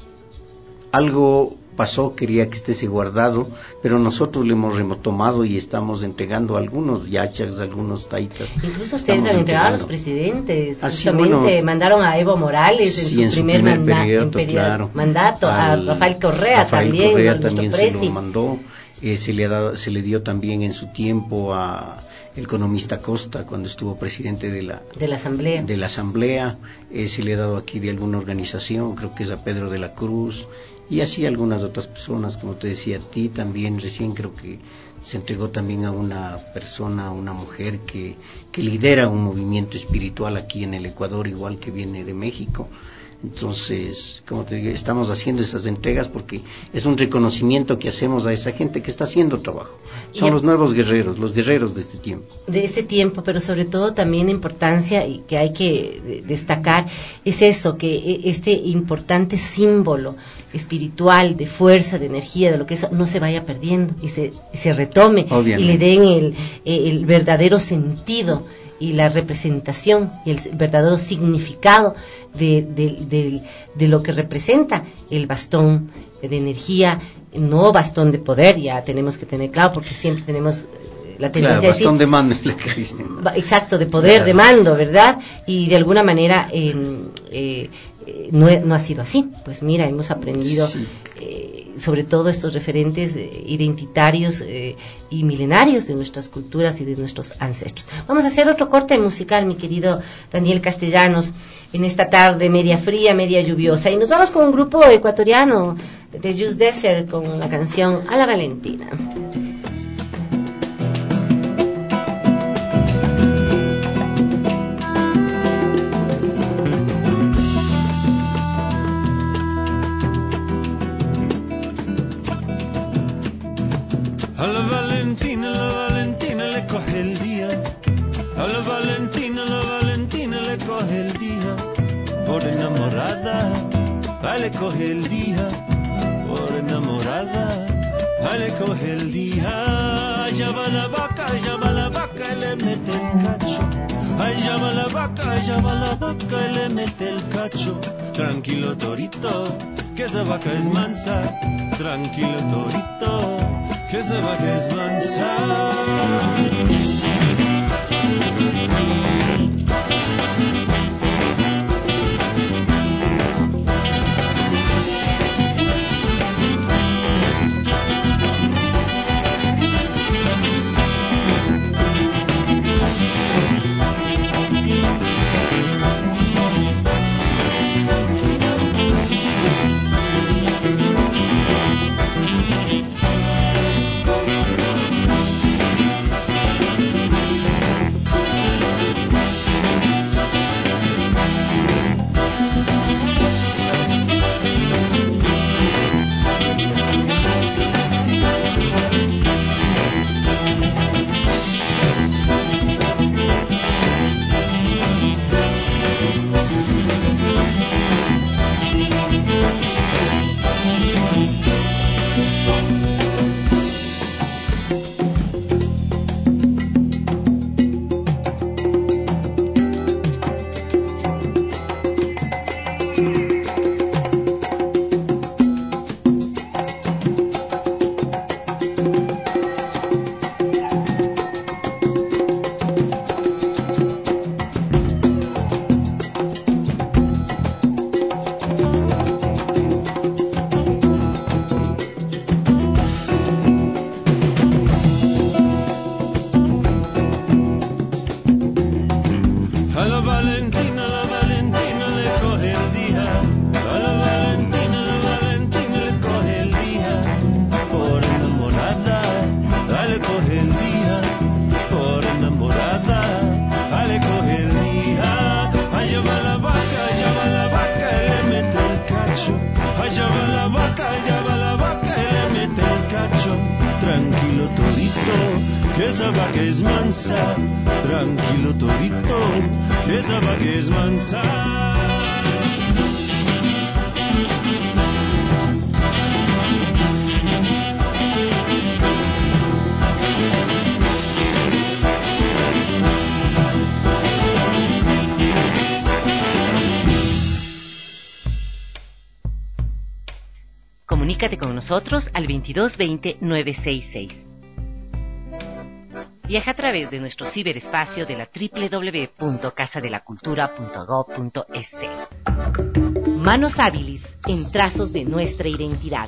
algo pasó, quería que esté guardado, pero nosotros lo hemos retomado y estamos entregando a algunos yachas, a algunos taitas. Incluso ustedes han entregado a los presidentes, ah, justamente sí, bueno, mandaron a Evo Morales en, sí, su, en su primer, primer manda- periodo, en periodo, claro, mandato, al, a Rafael Correa Rafael también, Correa nuestro también presi. se lo mandó, eh, se, le ha dado, se le dio también en su tiempo a el economista Costa cuando estuvo presidente de la de la asamblea, de la asamblea eh, se le ha dado aquí de alguna organización, creo que es a Pedro de la Cruz, y así algunas otras personas, como te decía, a ti también recién creo que se entregó también a una persona, a una mujer que, que lidera un movimiento espiritual aquí en el Ecuador, igual que viene de México. Entonces, como te digo, estamos haciendo esas entregas porque es un reconocimiento que hacemos a esa gente que está haciendo trabajo. Son y los nuevos guerreros, los guerreros de este tiempo. De este tiempo, pero sobre todo también la importancia y que hay que destacar es eso, que este importante símbolo espiritual de fuerza, de energía, de lo que eso no se vaya perdiendo y se, y se retome. Obviamente. Y le den el, el verdadero sentido y la representación y el verdadero significado de, de, de, de lo que representa el bastón de energía, no bastón de poder, ya tenemos que tener claro, porque siempre tenemos la tendencia claro, a decir, bastón de mando es la que dicen, ¿no? Exacto, de poder, claro, de mando, ¿verdad? Y de alguna manera eh, eh, no, no ha sido así. Pues mira, hemos aprendido sí. eh, sobre todo estos referentes eh, identitarios eh, y milenarios de nuestras culturas y de nuestros ancestros. Vamos a hacer otro corte musical, mi querido Daniel Castellanos, en esta tarde media fría, media lluviosa, y nos vamos con un grupo ecuatoriano de Just Desert con la canción A la Valentina. A la Valentina, la Valentina le coge el día. A la Valentina, la Valentina le coge el día. Por enamorada, a le coge el día. Por enamorada, a le coge el día. Allá va la vaca, allá va la vaca y le mete el cacho. Allá va la vaca, allá va la vaca y le mete el cacho. Tranquilo torito, que esa vaca es mansa. Tranquilo torito, que esa vaca es mansa. que esa vaca es mansa. Tranquilo, torito, que esa vaca es mansa. Comunícate con nosotros al veintidós veinte nueve sesenta y seis. Viaja a través de nuestro ciberespacio de la doble u doble u doble u punto casa de la cultura punto gob punto es. Manos hábiles en trazos de nuestra identidad.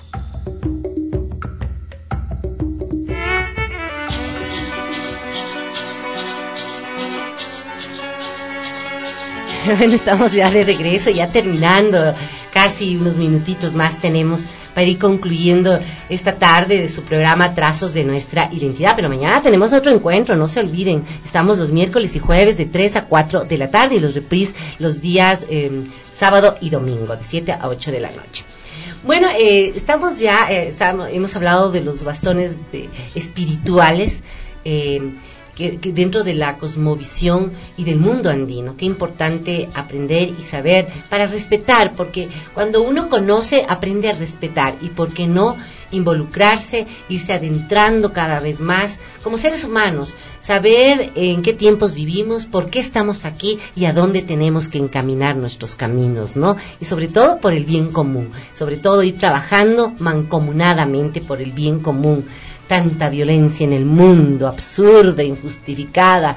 Bueno, estamos ya de regreso, ya terminando, casi unos minutitos más tenemos para ir concluyendo esta tarde de su programa Trazos de Nuestra Identidad, pero mañana tenemos otro encuentro, no se olviden, estamos los miércoles y jueves de tres a cuatro de la tarde y los repris los días eh, sábado y domingo de siete a ocho de la noche. Bueno, eh, estamos ya, eh, estamos, hemos hablado de los bastones de, espirituales, eh, Que, que dentro de la cosmovisión y del mundo andino. Qué importante aprender y saber para respetar, porque cuando uno conoce, aprende a respetar, y por qué no involucrarse, irse adentrando cada vez más como seres humanos, saber en qué tiempos vivimos, por qué estamos aquí y a dónde tenemos que encaminar nuestros caminos, ¿no? Y sobre todo por el bien común, sobre todo ir trabajando mancomunadamente por el bien común. Tanta violencia en el mundo, absurda, injustificada,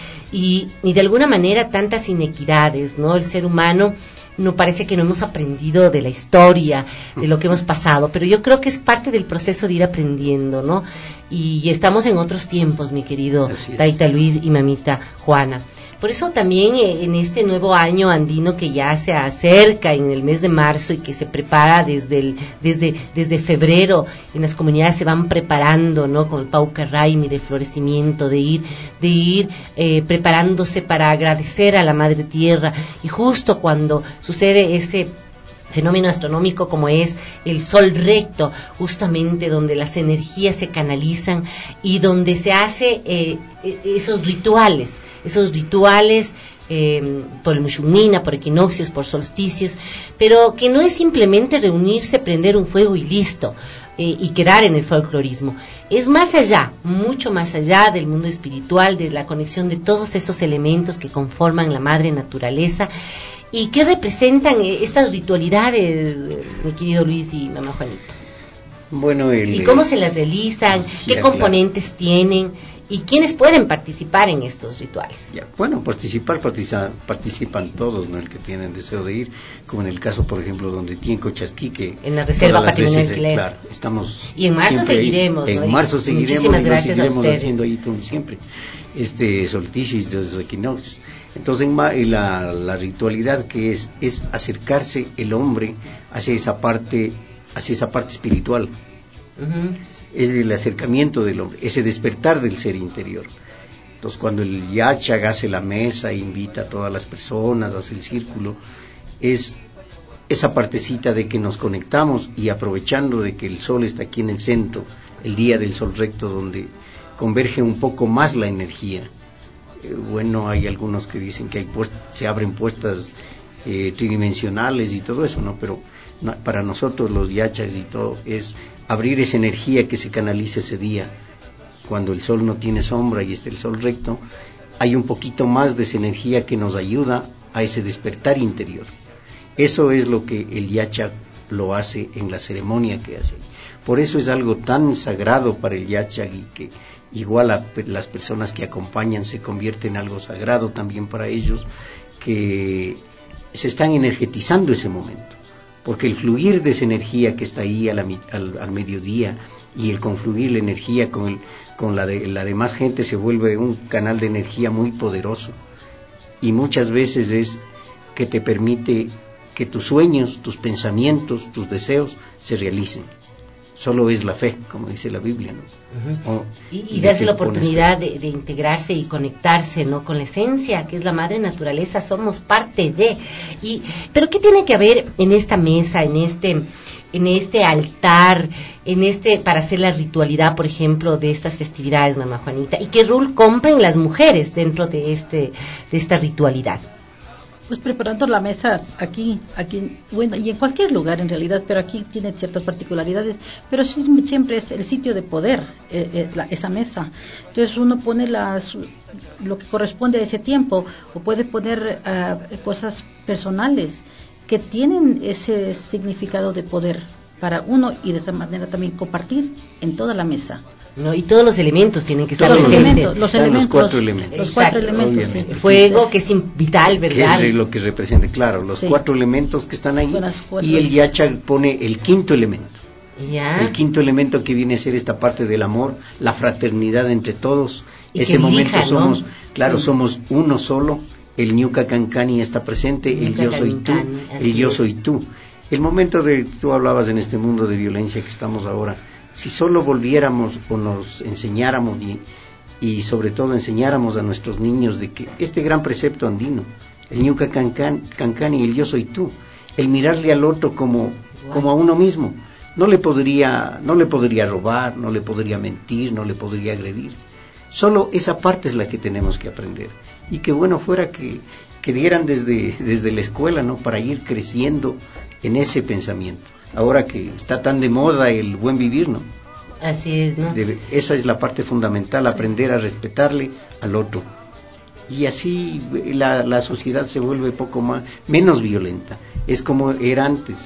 y, y de alguna manera tantas inequidades, ¿no? El ser humano no parece que no hemos aprendido de la historia, de lo que hemos pasado, pero yo creo que es parte del proceso de ir aprendiendo, ¿no? Y, y estamos en otros tiempos, mi querido Taita Luis y mamita Juana. Por eso también eh, en este nuevo año andino que ya se acerca en el mes de marzo y que se prepara desde el, desde, desde febrero, en las comunidades se van preparando, ¿no? Con el Pauca Raimi de florecimiento, de ir, de ir eh, preparándose para agradecer a la Madre Tierra, y justo cuando sucede ese fenómeno astronómico como es el sol recto, justamente donde las energías se canalizan y donde se hace eh, esos rituales, esos rituales eh, por el Mushumnina, por equinoccios, por solsticios, pero que no es simplemente reunirse, prender un fuego y listo, eh, y quedar en el folclorismo. Es más allá, mucho más allá del mundo espiritual, de la conexión de todos esos elementos que conforman la madre naturaleza. ¿Y qué representan estas ritualidades, mi querido Luis y mamá Juanita? Bueno, el, ¿y cómo se las realizan? ¿Qué componentes claro. tienen? ¿Y quiénes pueden participar en estos rituales? Ya, bueno, participar, participan, participan todos, ¿no? El que tienen deseo de ir, como en el caso, por ejemplo, donde tiene Cochasquique. En la Reserva Patrimonial veces, eh, Claro, estamos... Y en marzo seguiremos, ahí, ¿no? En marzo seguiremos Muchísimas y lo gracias seguiremos a ustedes. haciendo ahí todo, siempre. Este solsticios de los equinoccios. Entonces, en ma- la, la ritualidad que es, es acercarse el hombre hacia esa parte, hacia esa parte espiritual. Uh-huh. Es el acercamiento del hombre, ese despertar del ser interior. Entonces, cuando el yachag hace la mesa, invita a todas las personas, hace el círculo, es esa partecita de que nos conectamos y aprovechando de que el sol está aquí en el centro, el día del sol recto, donde converge un poco más la energía. Eh, bueno, hay algunos que dicen que hay puest- se abren puertas eh, tridimensionales y todo eso, ¿no? Pero no, para nosotros los yachags y todo es abrir esa energía que se canaliza ese día. Cuando el sol no tiene sombra y está el sol recto, hay un poquito más de esa energía que nos ayuda a ese despertar interior. Eso es lo que el yachag lo hace en la ceremonia que hace. Por eso es algo tan sagrado para el yachag y que igual a las personas que acompañan se convierte en algo sagrado también para ellos, que se están energetizando ese momento, porque el fluir de esa energía que está ahí a la, al, al mediodía y el confluir la energía con, el, con la, de, la demás gente se vuelve un canal de energía muy poderoso y muchas veces es que te permite que tus sueños, tus pensamientos, tus deseos se realicen. Solo es la fe, como dice la Biblia, ¿no? Uh-huh. O, y, y, y darse la oportunidad de, de integrarse y conectarse, ¿no? Con la esencia, que es la madre naturaleza, somos parte de. Y, pero ¿qué tiene que haber en esta mesa, en este, en este altar, en este, para hacer la ritualidad, por ejemplo, de estas festividades, mamá Juanita? ¿Y qué rol cumplen las mujeres dentro de este, de esta ritualidad? Pues preparando la mesa aquí, aquí, bueno, y en cualquier lugar en realidad, pero aquí tiene ciertas particularidades, pero sí, siempre es el sitio de poder, eh, eh, la, esa mesa. Entonces uno pone las, lo que corresponde a ese tiempo, o puede poner uh, cosas personales que tienen ese significado de poder para uno y de esa manera también compartir en toda la mesa. No, y todos los elementos tienen que estar todos presentes. Los, los, elementos, los cuatro elementos. Los cuatro elementos, sí. El fuego, que es vital, ¿verdad? Que es lo que representa, claro, los sí. cuatro elementos que están ahí. Y el yachag pone el quinto elemento. Ya. El quinto elemento que viene a ser esta parte del amor, la fraternidad entre todos. Y ese momento elija, somos, ¿no? Claro, sí. somos uno solo. El Ñuka Cancani está presente, Ñuka el yo soy tú, el yo soy tú. El momento de, tú hablabas en este mundo de violencia que estamos ahora, si solo volviéramos o nos enseñáramos y, y sobre todo enseñáramos a nuestros niños de que este gran precepto andino, el Ñuka Cancani y el yo soy tú, el mirarle al otro como, como a uno mismo, no le podría, no le podría robar, no le podría mentir, no le podría agredir. Solo esa parte es la que tenemos que aprender. Y que bueno fuera que, que dieran desde, desde la escuela, ¿no? Para ir creciendo en ese pensamiento. Ahora que está tan de moda el buen vivir, ¿no? Así es, ¿no? Debe, esa es la parte fundamental, aprender a respetarle al otro. Y así la, la sociedad se vuelve poco más, menos violenta. Es como era antes.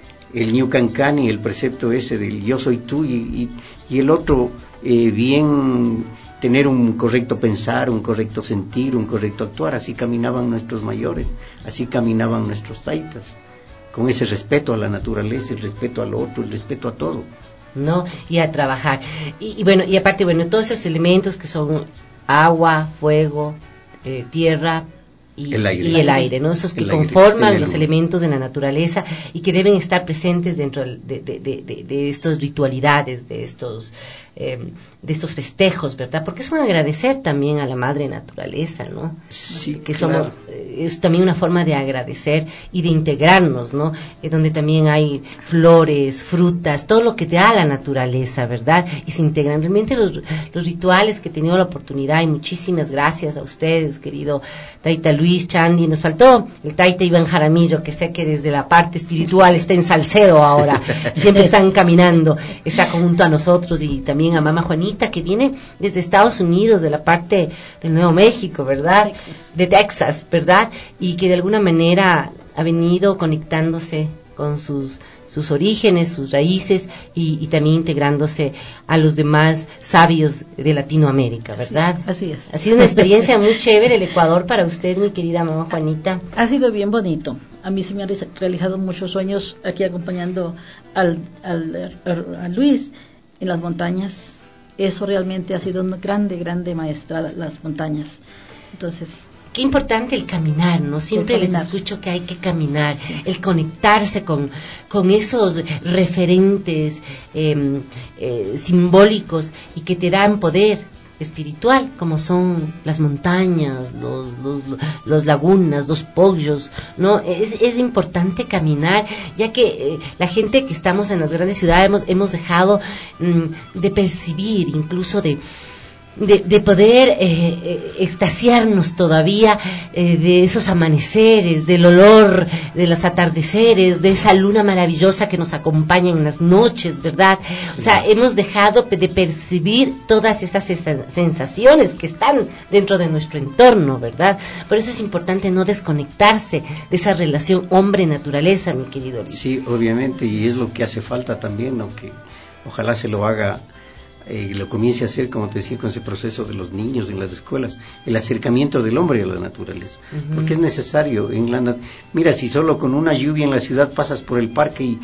El Ñucancani, el precepto ese del yo soy tú y, y, y el otro eh, bien tener un correcto pensar, un correcto sentir, un correcto actuar. Así caminaban nuestros mayores, así caminaban nuestros taitas. Con ese respeto a la naturaleza, el respeto al otro, el respeto a todo. ¿No? Y a trabajar. Y, y bueno, y aparte, bueno, todos esos elementos que son agua, fuego, eh, tierra y el aire, y el aire, ¿no? Esos que conforman los elementos de la naturaleza y que deben estar presentes dentro de, de, de, de, de estas ritualidades, de estos eh, de estos festejos, ¿verdad? Porque es un agradecer también a la madre naturaleza, ¿no? Sí, que claro. somos, es también una forma de agradecer y de integrarnos, ¿no? Eh, donde también hay flores, frutas, todo lo que te da la naturaleza, ¿verdad? Y se integran. Realmente los, los rituales que he tenido la oportunidad, y muchísimas gracias a ustedes, querido Taita Luis, Chandi, nos faltó el Taita Iván Jaramillo, que sé que desde la parte espiritual está en Salcedo ahora, siempre están caminando, está junto a nosotros, y también a mamá Juanita, que viene desde Estados Unidos, de la parte del Nuevo México, ¿verdad? Texas. De Texas, ¿verdad? Y que de alguna manera ha venido conectándose con sus sus orígenes, sus raíces y, y también integrándose a los demás sabios de Latinoamérica, ¿verdad? Así, así es. Ha sido una experiencia muy chévere el Ecuador para usted, mi querida mamá Juanita. Ha sido bien bonito. A mí se me han realizado muchos sueños aquí acompañando al, al, a Luis en las montañas. Eso realmente ha sido una grande, grande maestra, las montañas. Entonces, qué importante el caminar, ¿no? Siempre les escucho que hay que caminar, sí. El conectarse con, con esos referentes eh, eh, simbólicos y que te dan poder espiritual, como son las montañas, los, los, los lagunas, los pollos, ¿no? Es, es importante caminar, ya que eh, la gente que estamos en las grandes ciudades hemos, hemos dejado mm, de percibir, incluso de De, de poder eh, eh, extasiarnos todavía eh, de esos amaneceres, del olor de los atardeceres, de esa luna maravillosa que nos acompaña en las noches, ¿verdad? O sea, hemos dejado de percibir todas esas sensaciones que están dentro de nuestro entorno, ¿verdad? Por eso es importante no desconectarse de esa relación hombre-naturaleza, mi querido Luis. Sí, obviamente, y es lo que hace falta también, ¿no? Que ojalá se lo haga y eh, lo comience a hacer, como te decía, con ese proceso de los niños en las escuelas, el acercamiento del hombre a la naturaleza, uh-huh. Porque es necesario. En la nat- Mira, si solo con una lluvia en la ciudad pasas por el parque y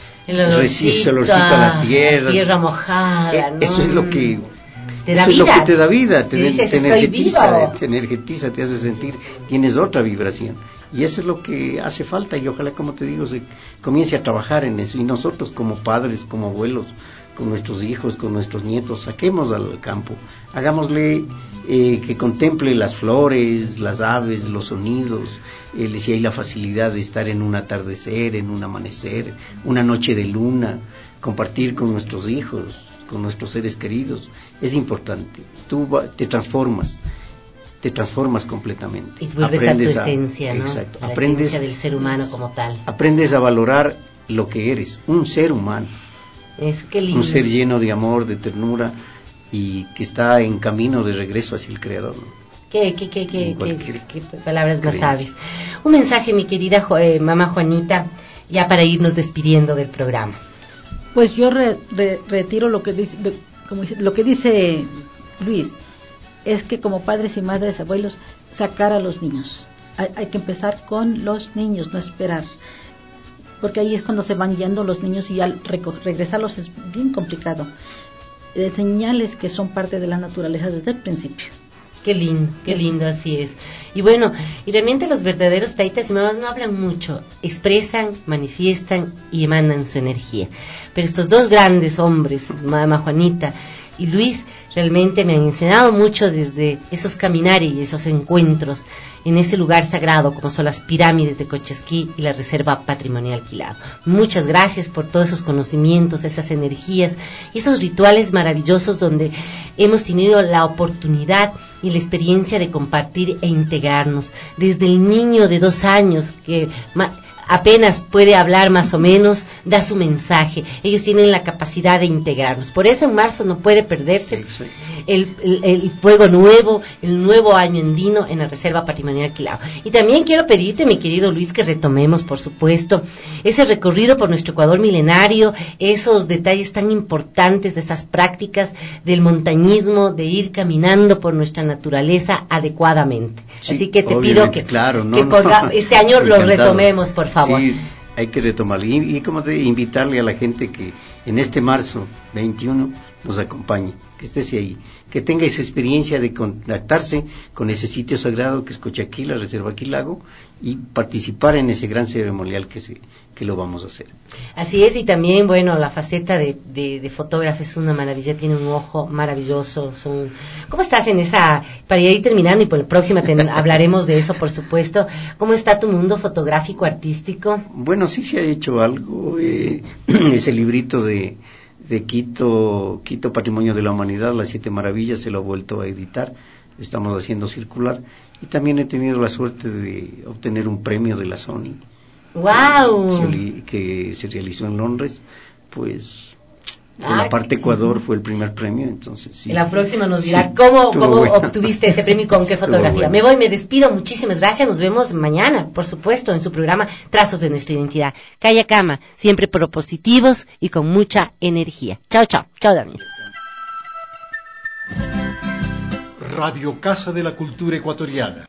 recibes olorcito a la tierra, tierra mojada, eh, ¿no? Eso es lo que te da eso vida. Es lo que te da vida, te, dices, te energetiza, te energetiza, te hace sentir, tienes otra vibración. Y eso es lo que hace falta, y ojalá, como te digo, se comience a trabajar en eso. Y nosotros como padres, como abuelos, con nuestros hijos, con nuestros nietos, saquemos al campo, hagámosle eh, que contemple las flores, las aves, los sonidos, eh, si hay la facilidad de estar en un atardecer, en un amanecer, una noche de luna, compartir con nuestros hijos, con nuestros seres queridos, es importante. Tú va, te transformas, te transformas completamente. Y vuelves aprendes a tu esencia, a, ¿no? Exacto, a la aprendes, esencia del ser humano como tal. Aprendes a valorar lo que eres, un ser humano. Eso, qué lindo. Un ser lleno de amor, de ternura y que está en camino de regreso hacia el Creador, ¿no? Qué, qué, qué, qué, qué, qué palabras más sabias. Un mensaje, mi querida eh, mamá Juanita, ya para irnos despidiendo del programa. Pues yo re, re, retiro lo que dice, de, como dice, lo que dice Luis, es que como padres y madres, abuelos, sacar a los niños. Hay, hay que empezar con los niños, no esperar. Porque ahí es cuando se van yendo los niños y al regresarlos es bien complicado. Enseñarles que son parte de la naturaleza desde el principio. Qué lindo, qué Eso. lindo, así es. Y bueno, y realmente los verdaderos taitas y mamás no hablan mucho, expresan, manifiestan y emanan su energía. Pero estos dos grandes hombres, mamá Juanita y Luis, realmente me han enseñado mucho desde esos caminares y esos encuentros en ese lugar sagrado como son las pirámides de Cochesquí y la Reserva Patrimonial Quilao. Muchas gracias por todos esos conocimientos, esas energías y esos rituales maravillosos donde hemos tenido la oportunidad y la experiencia de compartir e integrarnos. Desde el niño de dos años que apenas puede hablar más o menos, da su mensaje. Ellos tienen la capacidad de integrarnos. Por eso en marzo no puede perderse el, el, el fuego nuevo, el nuevo año andino en la Reserva Patrimonial Quilao. Y también quiero pedirte, mi querido Luis, que retomemos, por supuesto, ese recorrido por nuestro Ecuador milenario, esos detalles tan importantes de esas prácticas del montañismo, de ir caminando por nuestra naturaleza adecuadamente. Sí, así que te pido que, claro, no, que por no, este año lo retomemos, por favor. Sí, hay que retomarlo y, y como te, invitarle a la gente que en este marzo veintiuno nos acompañe, que esté ahí, que tenga esa experiencia de contactarse con ese sitio sagrado que es Cochaquí, la Reserva Quilago, y participar en ese gran ceremonial que se que lo vamos a hacer. Así es, y también, bueno, la faceta de, de, de fotógrafo es una maravilla, tiene un ojo maravilloso. Son... ¿Cómo estás en esa, para ir terminando y por la próxima ten, hablaremos de eso, por supuesto, cómo está tu mundo fotográfico, artístico? Bueno, sí se ha hecho algo, eh, ese librito de, de Quito, Quito Patrimonio de la Humanidad, las siete maravillas, se lo ha vuelto a editar, estamos haciendo circular, y también he tenido la suerte de obtener un premio de la Sony. ¡Wow! Que se realizó en Londres, pues En la parte Ecuador fue el primer premio, entonces sí. La próxima nos dirá sí, cómo, cómo bueno. obtuviste ese premio y con qué Estuvo fotografía. bueno. Me voy, me despido, muchísimas gracias, nos vemos mañana, por supuesto, en su programa Trazos de Nuestra Identidad. Calla Cama, siempre propositivos y con mucha energía. Chao, chao, chao Dani. Radio Casa de la Cultura Ecuatoriana.